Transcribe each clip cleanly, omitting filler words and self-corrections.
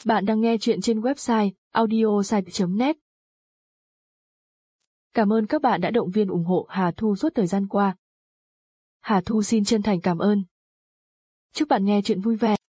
Bạn đang nghe chuyện trên website audiosite.net. Cảm ơn các bạn đã động viên ủng hộ Hà Thu suốt thời gian qua. Hà Thu xin chân thành cảm ơn. Chúc bạn nghe chuyện vui vẻ.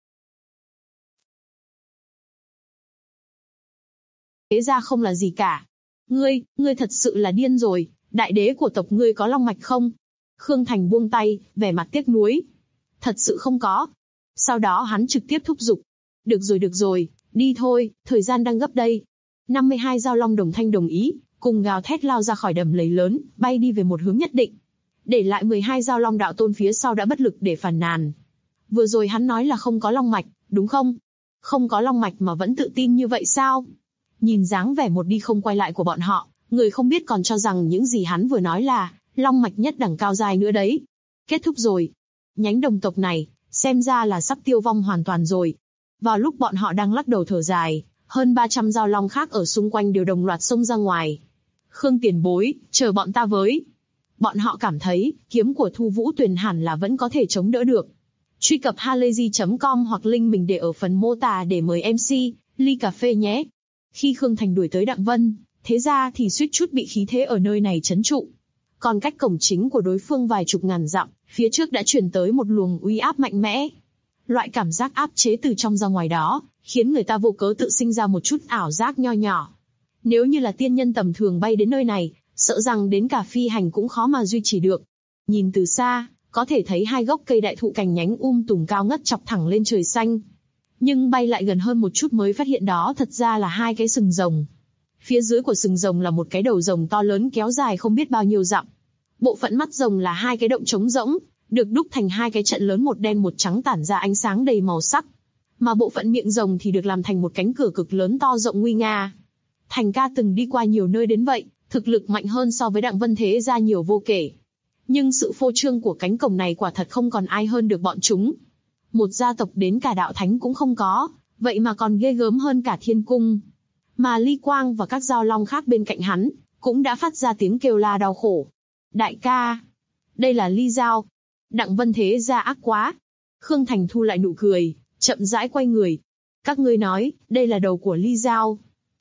Thế ra không là gì cả. Ngươi thật sự là điên rồi, đại đế của tộc ngươi có long mạch không? Khương Thành buông tay, vẻ mặt tiếc nuối. Thật sự không có. Sau đó hắn trực tiếp thúc giục. Được rồi, đi thôi, thời gian đang gấp đây. 52 giao long đồng thanh đồng ý, cùng gào thét lao ra khỏi đầm lầy lớn, bay đi về một hướng nhất định. Để lại 12 giao long đạo tôn phía sau đã bất lực để phàn nàn. Vừa rồi hắn nói là không có long mạch, đúng không? Không có long mạch mà vẫn tự tin như vậy sao? Nhìn dáng vẻ một đi không quay lại của bọn họ, người không biết còn cho rằng những gì hắn vừa nói là long mạch nhất đẳng cao dài nữa đấy. Kết thúc rồi. Nhánh đồng tộc này, xem ra là sắp tiêu vong hoàn toàn rồi. Vào lúc bọn họ đang lắc đầu thở dài, hơn 300 giao long khác ở xung quanh đều đồng loạt xông ra ngoài. Khương tiền bối, chờ bọn ta với. Bọn họ cảm thấy, kiếm của Thu Vũ Tuyền hẳn là vẫn có thể chống đỡ được. Truy cập halayzi.com hoặc link mình để ở phần mô tả để mời MC, ly cà phê nhé. Khi Khương Thành đuổi tới Đặng Vân, thế ra thì suýt chút bị khí thế ở nơi này trấn trụ. Còn cách cổng chính của đối phương vài chục ngàn dặm, phía trước đã truyền tới một luồng uy áp mạnh mẽ. Loại cảm giác áp chế từ trong ra ngoài đó, khiến người ta vô cớ tự sinh ra một chút ảo giác nho nhỏ. Nếu như là tiên nhân tầm thường bay đến nơi này, sợ rằng đến cả phi hành cũng khó mà duy trì được. Nhìn từ xa, có thể thấy hai gốc cây đại thụ cành nhánh tùng cao ngất chọc thẳng lên trời xanh. Nhưng bay lại gần hơn một chút mới phát hiện đó thật ra là hai cái sừng rồng. Phía dưới của sừng rồng là một cái đầu rồng to lớn kéo dài không biết bao nhiêu dặm. Bộ phận mắt rồng là hai cái động trống rỗng, được đúc thành hai cái trận lớn một đen một trắng tản ra ánh sáng đầy màu sắc. Mà bộ phận miệng rồng thì được làm thành một cánh cửa cực lớn to rộng nguy nga. Thành ca từng đi qua nhiều nơi đến vậy, thực lực mạnh hơn so với Đặng Vân Thế gia nhiều vô kể. Nhưng sự phô trương của cánh cổng này quả thật không còn ai hơn được bọn chúng. Một gia tộc đến cả đạo thánh cũng không có, vậy mà còn ghê gớm hơn cả thiên cung. Mà Ly Quang và các giao long khác bên cạnh hắn, cũng đã phát ra tiếng kêu la đau khổ. Đại ca, đây là Ly Giao. Đặng Vân Thế gia ác quá. Khương Thành thu lại nụ cười, chậm rãi quay người. Các ngươi nói, đây là đầu của Ly Giao.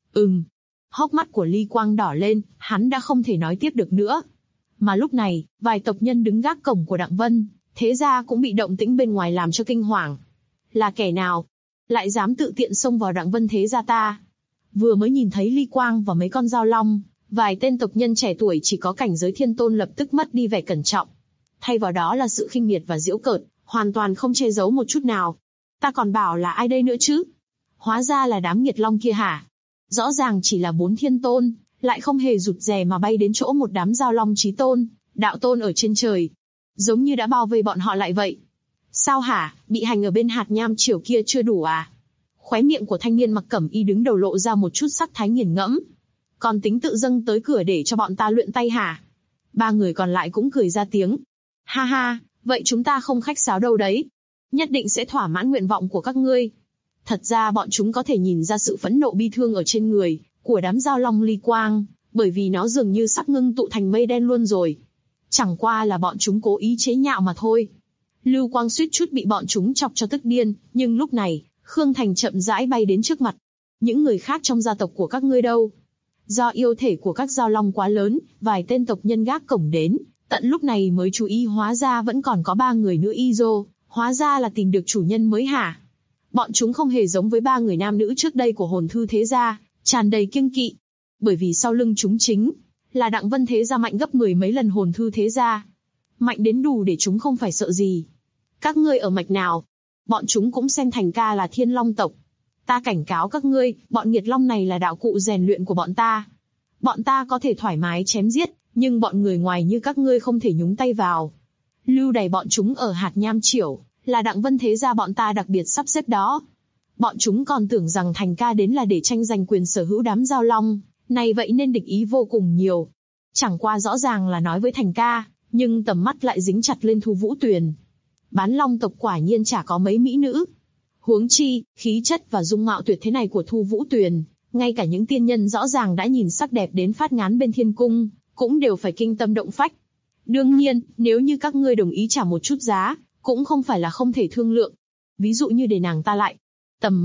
Hốc mắt của Ly Quang đỏ lên, hắn đã không thể nói tiếp được nữa. Mà lúc này, vài tộc nhân đứng gác cổng của Đặng Vân Thế gia cũng bị động tĩnh bên ngoài làm cho kinh hoàng. Là kẻ nào? Lại dám tự tiện xông vào Đặng Vân Thế gia ta? Vừa mới nhìn thấy Ly Quang và mấy con dao long, vài tên tộc nhân trẻ tuổi chỉ có cảnh giới thiên tôn lập tức mất đi vẻ cẩn trọng. Thay vào đó là sự khinh miệt và giễu cợt, hoàn toàn không che giấu một chút nào. Ta còn bảo là ai đây nữa chứ? Hóa ra là đám nghiệt long kia hả? Rõ ràng chỉ là 4 thiên tôn, lại không hề rụt rè mà bay đến chỗ một đám dao long chí tôn, đạo tôn ở trên trời. Giống như đã bao vây bọn họ lại vậy. Sao hả, bị hành ở bên hạt nham triều kia chưa đủ à? Khóe miệng của thanh niên mặc cẩm y đứng đầu lộ ra một chút sắc thái nghiền ngẫm. Còn tính tự dâng tới cửa để cho bọn ta luyện tay hả? 3 người còn lại cũng cười ra tiếng. Ha ha, vậy chúng ta không khách sáo đâu đấy. Nhất định sẽ thỏa mãn nguyện vọng của các ngươi. Thật ra bọn chúng có thể nhìn ra sự phẫn nộ bi thương ở trên người của đám dao long Ly Quang, bởi vì nó dường như sắp ngưng tụ thành mây đen luôn rồi. Chẳng qua là bọn chúng cố ý chế nhạo mà thôi. Lưu Quang suýt chút bị bọn chúng chọc cho tức điên, nhưng lúc này, Khương Thành chậm rãi bay đến trước mặt. Những người khác trong gia tộc của các ngươi đâu? Do yêu thể của các dao long quá lớn, vài tên tộc nhân gác cổng đến, tận lúc này mới chú ý hóa ra vẫn còn có 3 người nữ y dô, hóa ra là tìm được chủ nhân mới hả? Bọn chúng không hề giống với 3 người nam nữ trước đây của Hồn Thư Thế gia, tràn đầy kiêng kỵ. Bởi vì sau lưng chúng chính là Đặng Vân Thế gia mạnh gấp 10 mấy lần Hồn Thư Thế gia. Mạnh đến đủ để chúng không phải sợ gì. Các ngươi ở mạch nào? Bọn chúng cũng xem Thành ca là Thiên Long tộc. Ta cảnh cáo các ngươi, bọn nghiệt long này là đạo cụ rèn luyện của bọn ta. Bọn ta có thể thoải mái chém giết, nhưng bọn người ngoài như các ngươi không thể nhúng tay vào. Lưu đày bọn chúng ở hạt nham triểu, là Đặng Vân Thế gia bọn ta đặc biệt sắp xếp đó. Bọn chúng còn tưởng rằng Thành ca đến là để tranh giành quyền sở hữu đám dao long này, vậy nên địch ý vô cùng nhiều. Chẳng qua rõ ràng là nói với Thành ca, nhưng tầm mắt lại dính chặt lên Thu Vũ Tuyền. Bán long tộc quả nhiên chả có mấy mỹ nữ. Huống chi, khí chất và dung mạo tuyệt thế này của Thu Vũ Tuyền, ngay cả những tiên nhân rõ ràng đã nhìn sắc đẹp đến phát ngán bên thiên cung, cũng đều phải kinh tâm động phách. Đương nhiên, nếu như các ngươi đồng ý trả một chút giá, cũng không phải là không thể thương lượng. Ví dụ như để nàng ta lại. Tầm mắt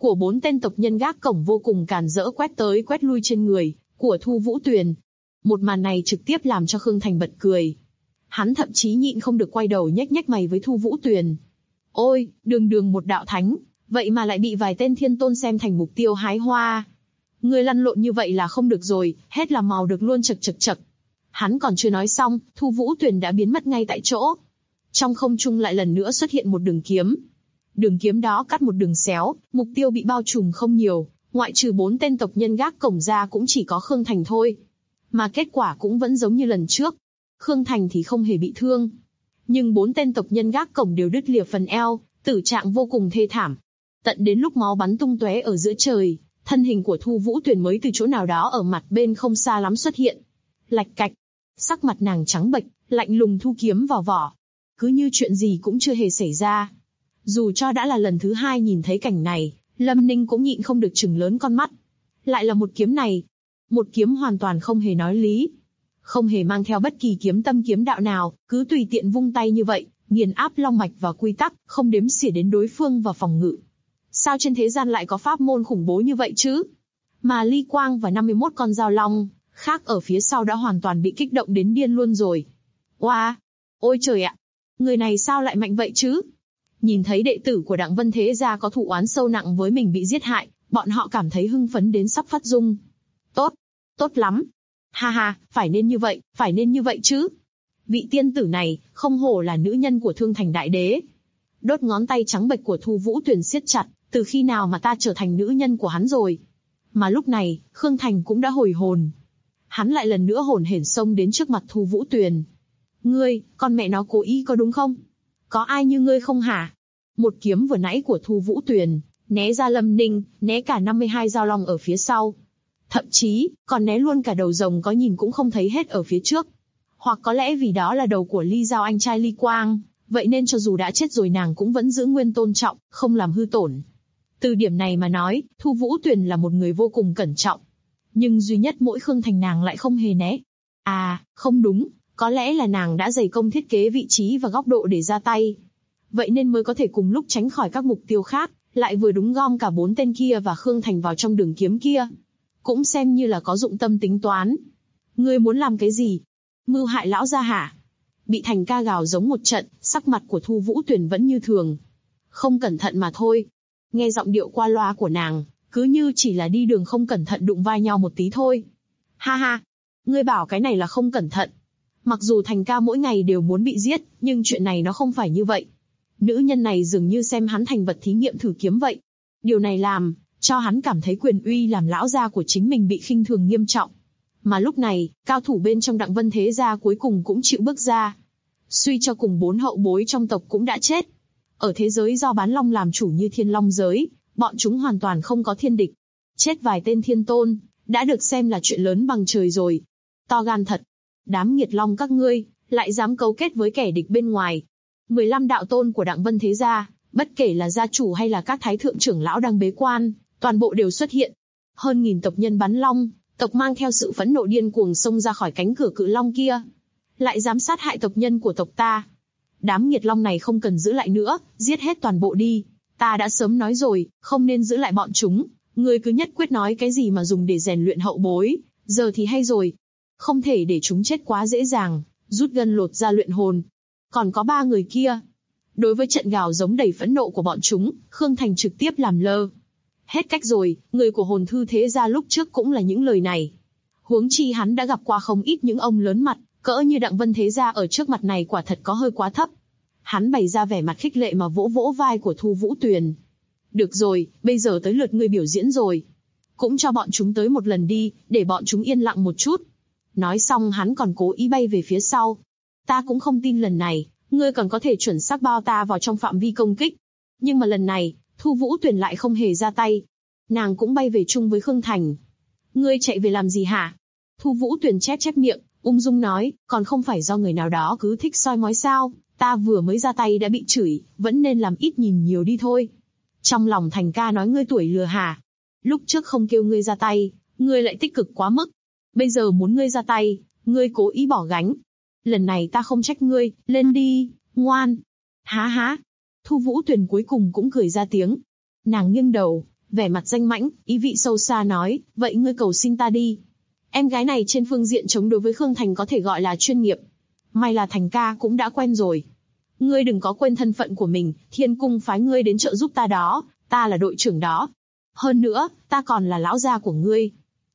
của 4 tên tộc nhân gác cổng vô cùng càn rỡ quét tới quét lui trên người của Thu Vũ Tuyền. Một màn này trực tiếp làm cho Khương Thành bật cười. Hắn thậm chí nhịn không được quay đầu nhếch nhếch mày với Thu Vũ Tuyền. Ôi, đường đường một đạo thánh, vậy mà lại bị vài tên thiên tôn xem thành mục tiêu hái hoa. Ngươi lăn lộn như vậy là không được rồi, hết làm màu được luôn, chật chật chật. Hắn còn chưa nói xong, Thu Vũ Tuyền đã biến mất ngay tại chỗ. Trong không trung lại lần nữa xuất hiện một đường kiếm. Đường kiếm đó cắt một đường xéo, mục tiêu bị bao trùm không nhiều, ngoại trừ 4 tên tộc nhân gác cổng ra cũng chỉ có Khương Thành thôi. Mà kết quả cũng vẫn giống như lần trước. Khương Thành thì không hề bị thương. Nhưng 4 tên tộc nhân gác cổng đều đứt lìa phần eo, tử trạng vô cùng thê thảm. Tận đến lúc máu bắn tung tóe ở giữa trời, thân hình của Thu Vũ Tuyền mới từ chỗ nào đó ở mặt bên không xa lắm xuất hiện. Lạch cạch, sắc mặt nàng trắng bệch, lạnh lùng thu kiếm vào vỏ. Cứ như chuyện gì cũng chưa hề xảy ra. Dù cho đã là lần thứ 2 nhìn thấy cảnh này, Lâm Ninh cũng nhịn không được trừng lớn con mắt. Lại là một kiếm này. Một kiếm hoàn toàn không hề nói lý. Không hề mang theo bất kỳ kiếm tâm kiếm đạo nào, cứ tùy tiện vung tay như vậy, nghiền áp long mạch và quy tắc, không đếm xỉa đến đối phương và phòng ngự. Sao trên thế gian lại có pháp môn khủng bố như vậy chứ? Mà Ly Quang và 51 con dao long khác ở phía sau đã hoàn toàn bị kích động đến điên luôn rồi. Oa! Ôi trời ạ! Người này sao lại mạnh vậy chứ? Nhìn thấy đệ tử của Đặng Vân Thế Gia có thù oán sâu nặng với mình bị giết hại, bọn họ cảm thấy hưng phấn đến sắp phát rung. Tốt! Tốt lắm! Ha ha, phải nên như vậy chứ! Vị tiên tử này, không hổ là nữ nhân của Thương Thành Đại Đế. Đốt ngón tay trắng bệch của Thu Vũ Tuyền siết chặt, từ khi nào mà ta trở thành nữ nhân của hắn rồi? Mà lúc này, Khương Thành cũng đã hồi hồn. Hắn lại lần nữa hồn hển xông đến trước mặt Thu Vũ Tuyền. Ngươi, con mẹ nó cố ý có đúng không? Có ai như ngươi không hả? Một kiếm vừa nãy của Thu Vũ Tuyền, né ra Lâm Ninh, né cả 52 dao long ở phía sau. Thậm chí, còn né luôn cả đầu rồng có nhìn cũng không thấy hết ở phía trước. Hoặc có lẽ vì đó là đầu của Ly Giao anh trai Ly Quang, vậy nên cho dù đã chết rồi nàng cũng vẫn giữ nguyên tôn trọng, không làm hư tổn. Từ điểm này mà nói, Thu Vũ Tuyền là một người vô cùng cẩn trọng. Nhưng duy nhất mỗi Khương Thành nàng lại không hề né. À, không đúng, có lẽ là nàng đã dày công thiết kế vị trí và góc độ để ra tay. Vậy nên mới có thể cùng lúc tránh khỏi các mục tiêu khác, lại vừa đúng gom cả 4 tên kia và Khương Thành vào trong đường kiếm kia. Cũng xem như là có dụng tâm tính toán. Ngươi muốn làm cái gì? Mưu hại lão gia hả? Bị Thành ca gào giống một trận, sắc mặt của Thu Vũ Tuyền vẫn như thường. Không cẩn thận mà thôi. Nghe giọng điệu qua loa của nàng, cứ như chỉ là đi đường không cẩn thận đụng vai nhau một tí thôi. Ha ha, ngươi bảo cái này là không cẩn thận. Mặc dù Thành ca mỗi ngày đều muốn bị giết, nhưng chuyện này nó không phải như vậy. Nữ nhân này dường như xem hắn thành vật thí nghiệm thử kiếm vậy. Điều này làm cho hắn cảm thấy quyền uy làm lão gia của chính mình bị khinh thường nghiêm trọng. Mà lúc này, cao thủ bên trong Đặng Vân Thế Gia cuối cùng cũng chịu bước ra. Suy cho cùng 4 hậu bối trong tộc cũng đã chết. Ở thế giới do bán long làm chủ như Thiên Long giới, bọn chúng hoàn toàn không có thiên địch. Chết vài tên thiên tôn, đã được xem là chuyện lớn bằng trời rồi. To gan thật. Đám nghiệt long các ngươi, lại dám cấu kết với kẻ địch bên ngoài. 15 đạo tôn của Đặng Vân Thế Gia, bất kể là gia chủ hay là các thái thượng trưởng lão đang bế quan, toàn bộ đều xuất hiện. Hơn 1000 tộc nhân bắn long, tộc mang theo sự phẫn nộ điên cuồng xông ra khỏi cánh cửa cự long kia. Lại dám sát hại tộc nhân của tộc ta. Đám nghiệt long này không cần giữ lại nữa, giết hết toàn bộ đi. Ta đã sớm nói rồi, không nên giữ lại bọn chúng. Ngươi cứ nhất quyết nói cái gì mà dùng để rèn luyện hậu bối, giờ thì hay rồi. Không thể để chúng chết quá dễ dàng, rút gân lột ra luyện hồn. Còn có 3 người kia. Đối với trận gào giống đầy phẫn nộ của bọn chúng, Khương Thành trực tiếp làm lơ. Hết cách rồi, người của Hồn Thư Thế Gia lúc trước cũng là những lời này. Huống chi hắn đã gặp qua không ít những ông lớn mặt, cỡ như Đặng Vân Thế Gia ở trước mặt này quả thật có hơi quá thấp. Hắn bày ra vẻ mặt khích lệ mà vỗ vỗ vai của Thu Vũ Tuyền. Được rồi, bây giờ tới lượt ngươi biểu diễn rồi. Cũng cho bọn chúng tới một lần đi, để bọn chúng yên lặng một chút. Nói xong hắn còn cố ý bay về phía sau. Ta cũng không tin lần này, ngươi còn có thể chuẩn xác bao ta vào trong phạm vi công kích. Nhưng mà lần này, Thu Vũ Tuyền lại không hề ra tay. Nàng cũng bay về chung với Khương Thành. Ngươi chạy về làm gì hả? Thu Vũ Tuyền chép chép miệng, ung dung nói, còn không phải do người nào đó cứ thích soi mói sao? Ta vừa mới ra tay đã bị chửi, vẫn nên làm ít nhìn nhiều đi thôi. Trong lòng Thành ca nói ngươi tuổi lừa hả? Lúc trước không kêu ngươi ra tay, ngươi lại tích cực quá mức. Bây giờ muốn ngươi ra tay, ngươi cố ý bỏ gánh. Lần này ta không trách ngươi, lên đi, ngoan. Há há. Thu Vũ Tuyền cuối cùng cũng cười ra tiếng. Nàng nghiêng đầu, vẻ mặt danh mãnh, ý vị sâu xa nói, vậy ngươi cầu xin ta đi. Em gái này trên phương diện chống đối với Khương Thành có thể gọi là chuyên nghiệp. May là Thành ca cũng đã quen rồi. Ngươi đừng có quên thân phận của mình, Thiên Cung phái ngươi đến trợ giúp ta đó, ta là đội trưởng đó. Hơn nữa, ta còn là lão gia của ngươi.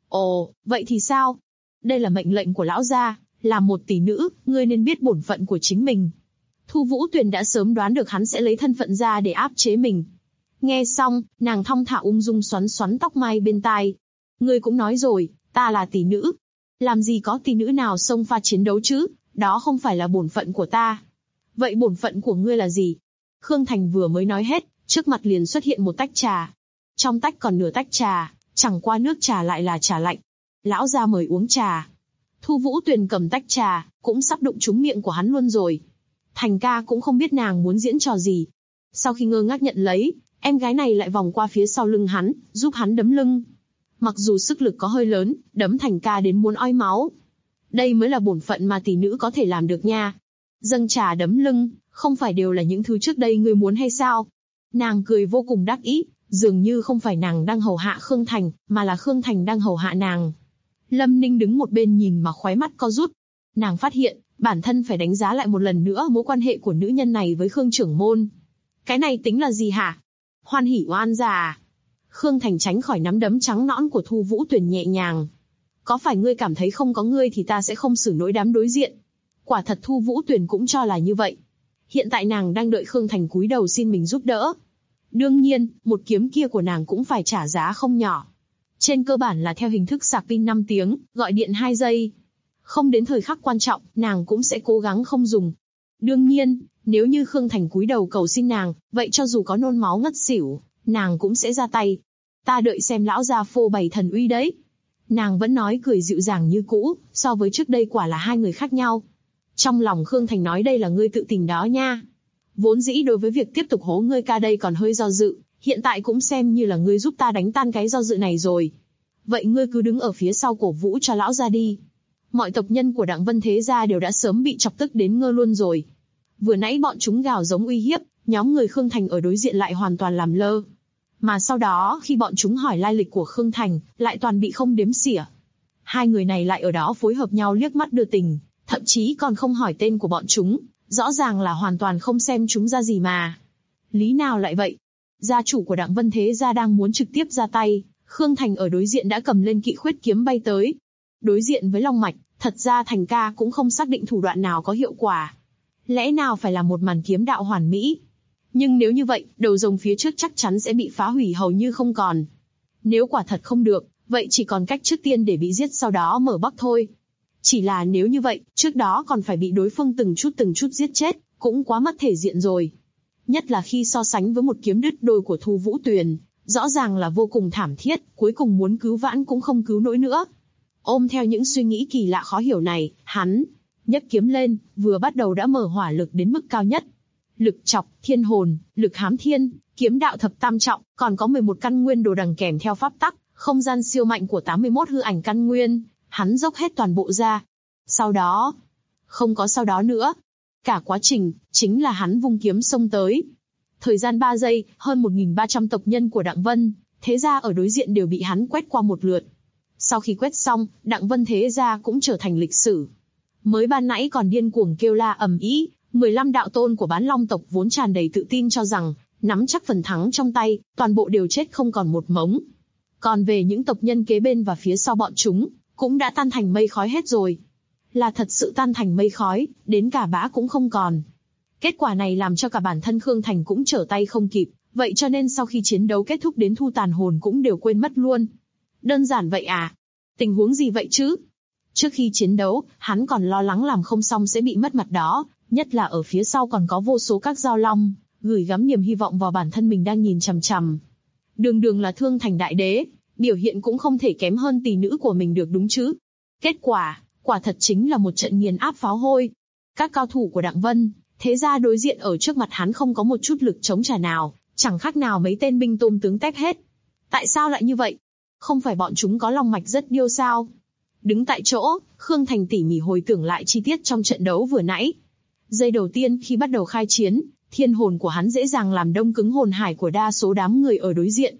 Ồ, vậy thì sao? Đây là mệnh lệnh của lão gia, là một tỷ nữ, ngươi nên biết bổn phận của chính mình. Thu Vũ Tuyền đã sớm đoán được hắn sẽ lấy thân phận ra để áp chế mình. Nghe xong, nàng thong thả ung dung xoắn xoắn tóc mai bên tai. Ngươi cũng nói rồi, ta là tỷ nữ. Làm gì có tỷ nữ nào xông pha chiến đấu chứ, đó không phải là bổn phận của ta. Vậy bổn phận của ngươi là gì? Khương Thành vừa mới nói hết, trước mặt liền xuất hiện một tách trà. Trong tách còn nửa tách trà, chẳng qua nước trà lại là trà lạnh. Lão gia mời uống trà. Thu Vũ Tuyền cầm tách trà, cũng sắp đụng trúng miệng của hắn luôn rồi. Thành ca cũng không biết nàng muốn diễn trò gì. Sau khi ngơ ngác nhận lấy, em gái này lại vòng qua phía sau lưng hắn, giúp hắn đấm lưng. Mặc dù sức lực có hơi lớn, đấm Thành ca đến muốn ói máu. Đây mới là bổn phận mà tỷ nữ có thể làm được nha. Dâng trà đấm lưng, không phải đều là những thứ trước đây ngươi muốn hay sao? Nàng cười vô cùng đắc ý, dường như không phải nàng đang hầu hạ Khương Thành, mà là Khương Thành đang hầu hạ nàng. Lâm Ninh đứng một bên nhìn mà khóe mắt co rút. Nàng phát hiện, bản thân phải đánh giá lại một lần nữa mối quan hệ của nữ nhân này với Khương trưởng môn. Cái này tính là gì hả? Hoan hỉ oan gia à? Khương Thành tránh khỏi nắm đấm trắng nõn của Thu Vũ Tuyền nhẹ nhàng. Có phải ngươi cảm thấy không có ngươi thì ta sẽ không xử nỗi đám đối diện? Quả thật Thu Vũ Tuyền cũng cho là như vậy. Hiện tại nàng đang đợi Khương Thành cúi đầu xin mình giúp đỡ. Đương nhiên, một kiếm kia của nàng cũng phải trả giá không nhỏ. Trên cơ bản là theo hình thức sạc pin 5 tiếng, gọi điện 2 giây. Không đến thời khắc quan trọng, nàng cũng sẽ cố gắng không dùng. Đương nhiên, nếu như Khương Thành cúi đầu cầu xin nàng, vậy cho dù có nôn máu ngất xỉu, nàng cũng sẽ ra tay. Ta đợi xem lão gia phô bày thần uy đấy. Nàng vẫn nói cười dịu dàng như cũ, so với trước đây quả là hai người khác nhau. Trong lòng Khương Thành nói đây là ngươi tự tình đó nha. Vốn dĩ đối với việc tiếp tục hố ngươi ca đây còn hơi do dự, hiện tại cũng xem như là ngươi giúp ta đánh tan cái do dự này rồi. Vậy ngươi cứ đứng ở phía sau cổ vũ cho lão gia đi. Mọi tộc nhân của Đặng Vân Thế gia đều đã sớm bị chọc tức đến ngơ luôn rồi. Vừa nãy bọn chúng gào giống uy hiếp, nhóm người Khương Thành ở đối diện lại hoàn toàn làm lơ. Mà sau đó khi bọn chúng hỏi lai lịch của Khương Thành, lại toàn bị không đếm xỉa. Hai người này lại ở đó phối hợp nhau liếc mắt đưa tình, thậm chí còn không hỏi tên của bọn chúng, rõ ràng là hoàn toàn không xem chúng ra gì mà. Lý nào lại vậy? Gia chủ của Đặng Vân Thế gia đang muốn trực tiếp ra tay, Khương Thành ở đối diện đã cầm lên Kỵ Khuyết kiếm bay tới. Đối diện với Long Mạch, thật ra Thành ca cũng không xác định thủ đoạn nào có hiệu quả. Lẽ nào phải là một màn kiếm đạo hoàn mỹ? Nhưng nếu như vậy, đầu rồng phía trước chắc chắn sẽ bị phá hủy hầu như không còn. Nếu quả thật không được, vậy chỉ còn cách trước tiên để bị giết sau đó mở bắc thôi. Chỉ là nếu như vậy, trước đó còn phải bị đối phương từng chút giết chết, cũng quá mất thể diện rồi. Nhất là khi so sánh với một kiếm đứt đôi của Thu Vũ Tuyền, rõ ràng là vô cùng thảm thiết, cuối cùng muốn cứu vãn cũng không cứu nổi nữa. Ôm theo những suy nghĩ kỳ lạ khó hiểu này, hắn nhấc kiếm lên, vừa bắt đầu đã mở hỏa lực đến mức cao nhất. Lực chọc, thiên hồn, lực hám thiên, kiếm đạo thập tam trọng, còn có 11 căn nguyên đồ đằng kèm theo pháp tắc, không gian siêu mạnh của 81 hư ảnh căn nguyên, hắn dốc hết toàn bộ ra. Sau đó, không có sau đó nữa. Cả quá trình, chính là hắn vung kiếm xông tới. Thời gian 3 giây, hơn 1.300 tộc nhân của Đặng Vân Thế gia ở đối diện đều bị hắn quét qua một lượt. Sau khi quét xong, Đặng Vân Thế gia cũng trở thành lịch sử. Mới ban nãy còn điên cuồng kêu la ầm ĩ, 15 đạo tôn của Bán Long tộc vốn tràn đầy tự tin cho rằng nắm chắc phần thắng trong tay, toàn bộ đều chết không còn một mống. Còn về những tộc nhân kế bên và phía sau bọn chúng, cũng đã tan thành mây khói hết rồi. Là thật sự tan thành mây khói, đến cả bã cũng không còn. Kết quả này làm cho cả bản thân Khương Thành cũng trở tay không kịp, vậy cho nên sau khi chiến đấu kết thúc đến thu tàn hồn cũng đều quên mất luôn. Đơn giản vậy à? Tình huống gì vậy chứ? Trước khi chiến đấu, hắn còn lo lắng làm không xong sẽ bị mất mặt đó, nhất là ở phía sau còn có vô số các giao long, gửi gắm niềm hy vọng vào bản thân mình đang nhìn chằm chằm. Đường đường là Thương Thành đại đế, biểu hiện cũng không thể kém hơn tỷ nữ của mình được đúng chứ? Kết quả, quả thật chính là một trận nghiền áp pháo hôi. Các cao thủ của Đặng Vân Thế gia đối diện ở trước mặt hắn không có một chút lực chống trả nào, chẳng khác nào mấy tên binh tôm tướng tép hết. Tại sao lại như vậy? Không phải bọn chúng có long mạch rất điêu sao? Đứng tại chỗ, Khương Thành tỉ mỉ hồi tưởng lại chi tiết trong trận đấu vừa nãy. Giây đầu tiên khi bắt đầu khai chiến, thiên hồn của hắn dễ dàng làm đông cứng hồn hải của đa số đám người ở đối diện.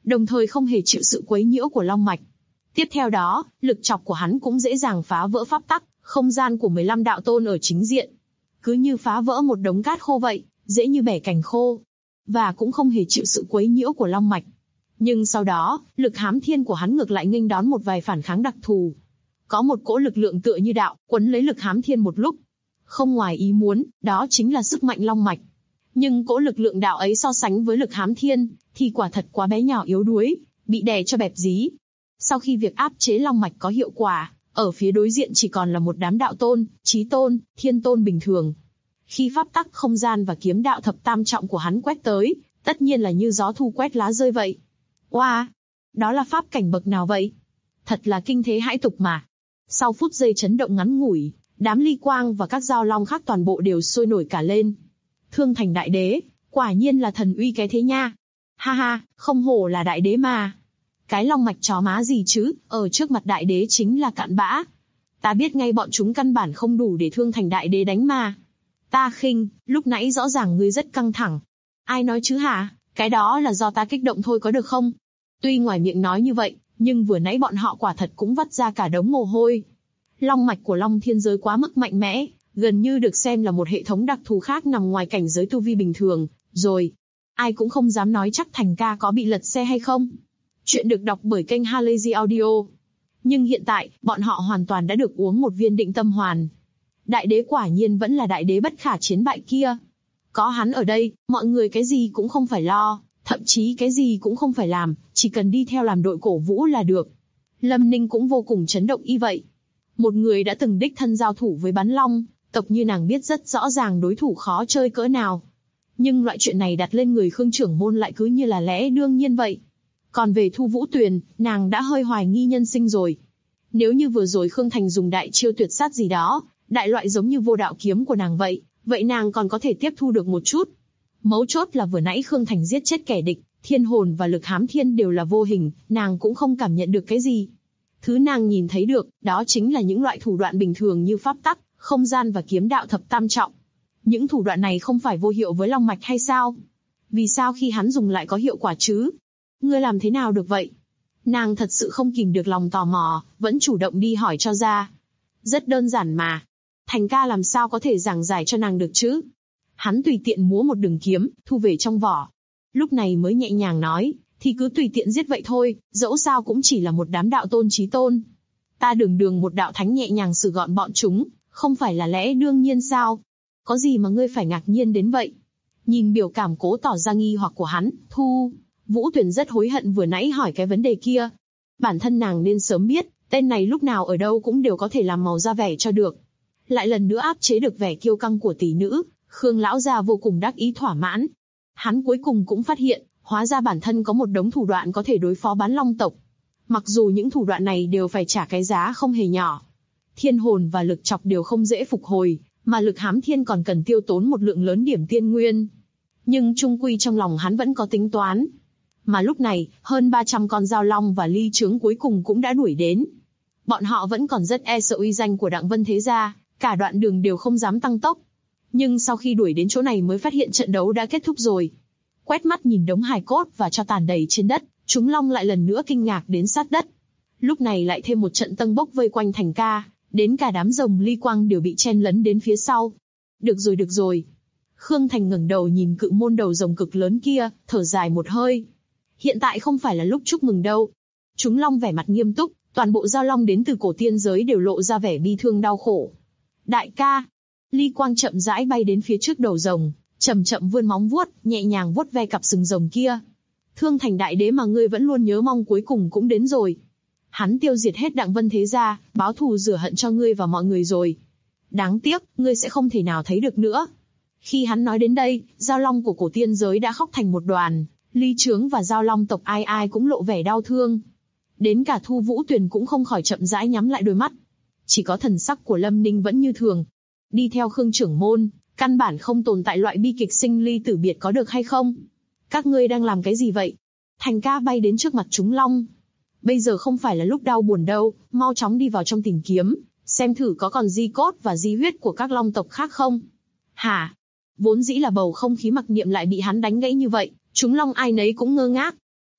đồng thời không hề chịu sự quấy nhiễu của long mạch. Tiếp theo đó, lực chọc của hắn cũng dễ dàng phá vỡ pháp tắc, không gian của 15 đạo tôn ở chính diện. Cứ như phá vỡ một đống cát khô vậy, dễ như bẻ cành khô. Và cũng không hề chịu sự quấy nhiễu của long mạch. Nhưng sau đó, lực hám thiên của hắn ngược lại nghênh đón một vài phản kháng đặc thù. Có một cỗ lực lượng tựa như đạo, quấn lấy lực hám thiên một lúc. Không ngoài ý muốn, đó chính là sức mạnh long mạch. Nhưng cỗ lực lượng đạo ấy so sánh với lực hám thiên, thì quả thật quá bé nhỏ yếu đuối, bị đè cho bẹp dí. Sau khi việc áp chế long mạch có hiệu quả, ở phía đối diện chỉ còn là một đám đạo tôn, chí tôn, thiên tôn bình thường. Khi pháp tắc không gian và kiếm đạo thập tam trọng của hắn quét tới, tất nhiên là như gió thu quét lá rơi vậy. Oa! Đó là pháp cảnh bậc nào vậy? Thật là kinh thế hãi tục mà. Sau phút giây chấn động ngắn ngủi, đám ly quang và các giao long khác toàn bộ đều sôi nổi cả lên. Thương Thành đại đế, quả nhiên là thần uy cái thế nha. Ha ha, không hổ là đại đế mà. Cái long mạch chó má gì chứ, ở trước mặt đại đế chính là cặn bã. Ta biết ngay bọn chúng căn bản không đủ để Thương Thành đại đế đánh mà. Ta khinh, lúc nãy rõ ràng ngươi rất căng thẳng. Ai nói chứ hả, cái đó là do ta kích động thôi có được không? Tuy ngoài miệng nói như vậy, nhưng vừa nãy bọn họ quả thật cũng vắt ra cả đống mồ hôi. Long mạch của Long Thiên giới quá mức mạnh mẽ, gần như được xem là một hệ thống đặc thù khác nằm ngoài cảnh giới tu vi bình thường, rồi. Ai cũng không dám nói chắc Thành ca có bị lật xe hay không. Chuyện được đọc bởi kênh Halazy Audio. Nhưng hiện tại, bọn họ hoàn toàn đã được uống một viên định tâm hoàn. Đại đế quả nhiên vẫn là đại đế bất khả chiến bại kia. Có hắn ở đây, mọi người cái gì cũng không phải lo, thậm chí cái gì cũng không phải làm, chỉ cần đi theo làm đội cổ vũ là được. Lâm Ninh cũng vô cùng chấn động y vậy. Một người đã từng đích thân giao thủ với bắn long, tộc như nàng biết rất rõ ràng đối thủ khó chơi cỡ nào. Nhưng loại chuyện này đặt lên người Khương trưởng môn lại cứ như là lẽ đương nhiên vậy. Còn về Thu Vũ Tuyền, nàng đã hơi hoài nghi nhân sinh rồi. Nếu như vừa rồi Khương Thành dùng đại chiêu tuyệt sát gì đó, đại loại giống như vô đạo kiếm của nàng vậy nàng còn có thể tiếp thu được một chút. Mấu chốt là vừa nãy Khương Thành giết chết kẻ địch, thiên hồn và lực hám thiên đều là vô hình, nàng cũng không cảm nhận được cái gì. Thứ nàng nhìn thấy được, đó chính là những loại thủ đoạn bình thường như pháp tắc, không gian và kiếm đạo thập tam trọng. Những thủ đoạn này không phải vô hiệu với long mạch hay sao? Vì sao khi hắn dùng lại có hiệu quả chứ? Ngươi làm thế nào được vậy? Nàng thật sự không kìm được lòng tò mò, vẫn chủ động đi hỏi cho ra. Rất đơn giản mà. Thành ca làm sao có thể giảng giải cho nàng được chứ? Hắn tùy tiện múa một đường kiếm, thu về trong vỏ. Lúc này mới nhẹ nhàng nói, thì cứ tùy tiện giết vậy thôi, dẫu sao cũng chỉ là một đám đạo tôn chí tôn. Ta đường một đạo thánh nhẹ nhàng xử gọn bọn chúng, không phải là lẽ đương nhiên sao? Có gì mà ngươi phải ngạc nhiên đến vậy? Nhìn biểu cảm cố tỏ ra nghi hoặc của hắn, Thu Vũ Tuyền rất hối hận vừa nãy hỏi cái vấn đề kia. Bản thân nàng nên sớm biết, tên này lúc nào ở đâu cũng đều có thể làm màu ra vẻ cho được. Lại lần nữa áp chế được vẻ kiêu căng của tỷ nữ, Khương lão gia vô cùng đắc ý thỏa mãn. Hắn cuối cùng cũng phát hiện, hóa ra bản thân có một đống thủ đoạn có thể đối phó bán long tộc. Mặc dù những thủ đoạn này đều phải trả cái giá không hề nhỏ. Thiên hồn và lực chọc đều không dễ phục hồi, mà lực hám thiên còn cần tiêu tốn một lượng lớn điểm tiên nguyên. Nhưng chung quy trong lòng hắn vẫn có tính toán. Mà lúc này, hơn 300 con giao long và ly chướng cuối cùng cũng đã đuổi đến. Bọn họ vẫn còn rất e sợ uy danh của Đặng Vân Thế Gia, cả đoạn đường đều không dám tăng tốc. Nhưng sau khi đuổi đến chỗ này mới phát hiện trận đấu đã kết thúc rồi. Quét mắt nhìn đống hài cốt và tro tàn đầy trên đất, chúng long lại lần nữa kinh ngạc đến sát đất. Lúc này lại thêm một trận tâng bốc vây quanh Thành ca, đến cả đám rồng ly quang đều bị chen lấn đến phía sau. Được rồi. Khương Thành ngẩng đầu nhìn cự môn đầu rồng cực lớn kia, thở dài một hơi. Hiện tại không phải là lúc chúc mừng đâu. Chúng long vẻ mặt nghiêm túc, toàn bộ giao long đến từ cổ tiên giới đều lộ ra vẻ bi thương đau khổ. Đại ca, ly quang chậm rãi bay đến phía trước đầu rồng, chậm chậm vươn móng vuốt, nhẹ nhàng vuốt ve cặp sừng rồng kia. Thương Thành đại đế mà ngươi vẫn luôn nhớ mong cuối cùng cũng đến rồi. Hắn tiêu diệt hết Đặng Vân Thế Gia, báo thù rửa hận cho ngươi và mọi người rồi. Đáng tiếc, ngươi sẽ không thể nào thấy được nữa. Khi hắn nói đến đây, giao long của cổ tiên giới đã khóc thành một đoàn, ly chướng và giao long tộc ai ai cũng lộ vẻ đau thương. Đến cả Thu Vũ Tuyền cũng không khỏi chậm rãi nhắm lại đôi mắt. Chỉ có thần sắc của Lâm Ninh vẫn như thường. Đi theo Khương trưởng môn, căn bản không tồn tại loại bi kịch sinh ly tử biệt có được hay không? Các ngươi đang làm cái gì vậy? Thành ca bay đến trước mặt chúng long. Bây giờ không phải là lúc đau buồn đâu, mau chóng đi vào trong tìm kiếm, xem thử có còn di cốt và di huyết của các long tộc khác không. Hả? Vốn dĩ là bầu không khí mặc niệm lại bị hắn đánh gãy như vậy, chúng long ai nấy cũng ngơ ngác.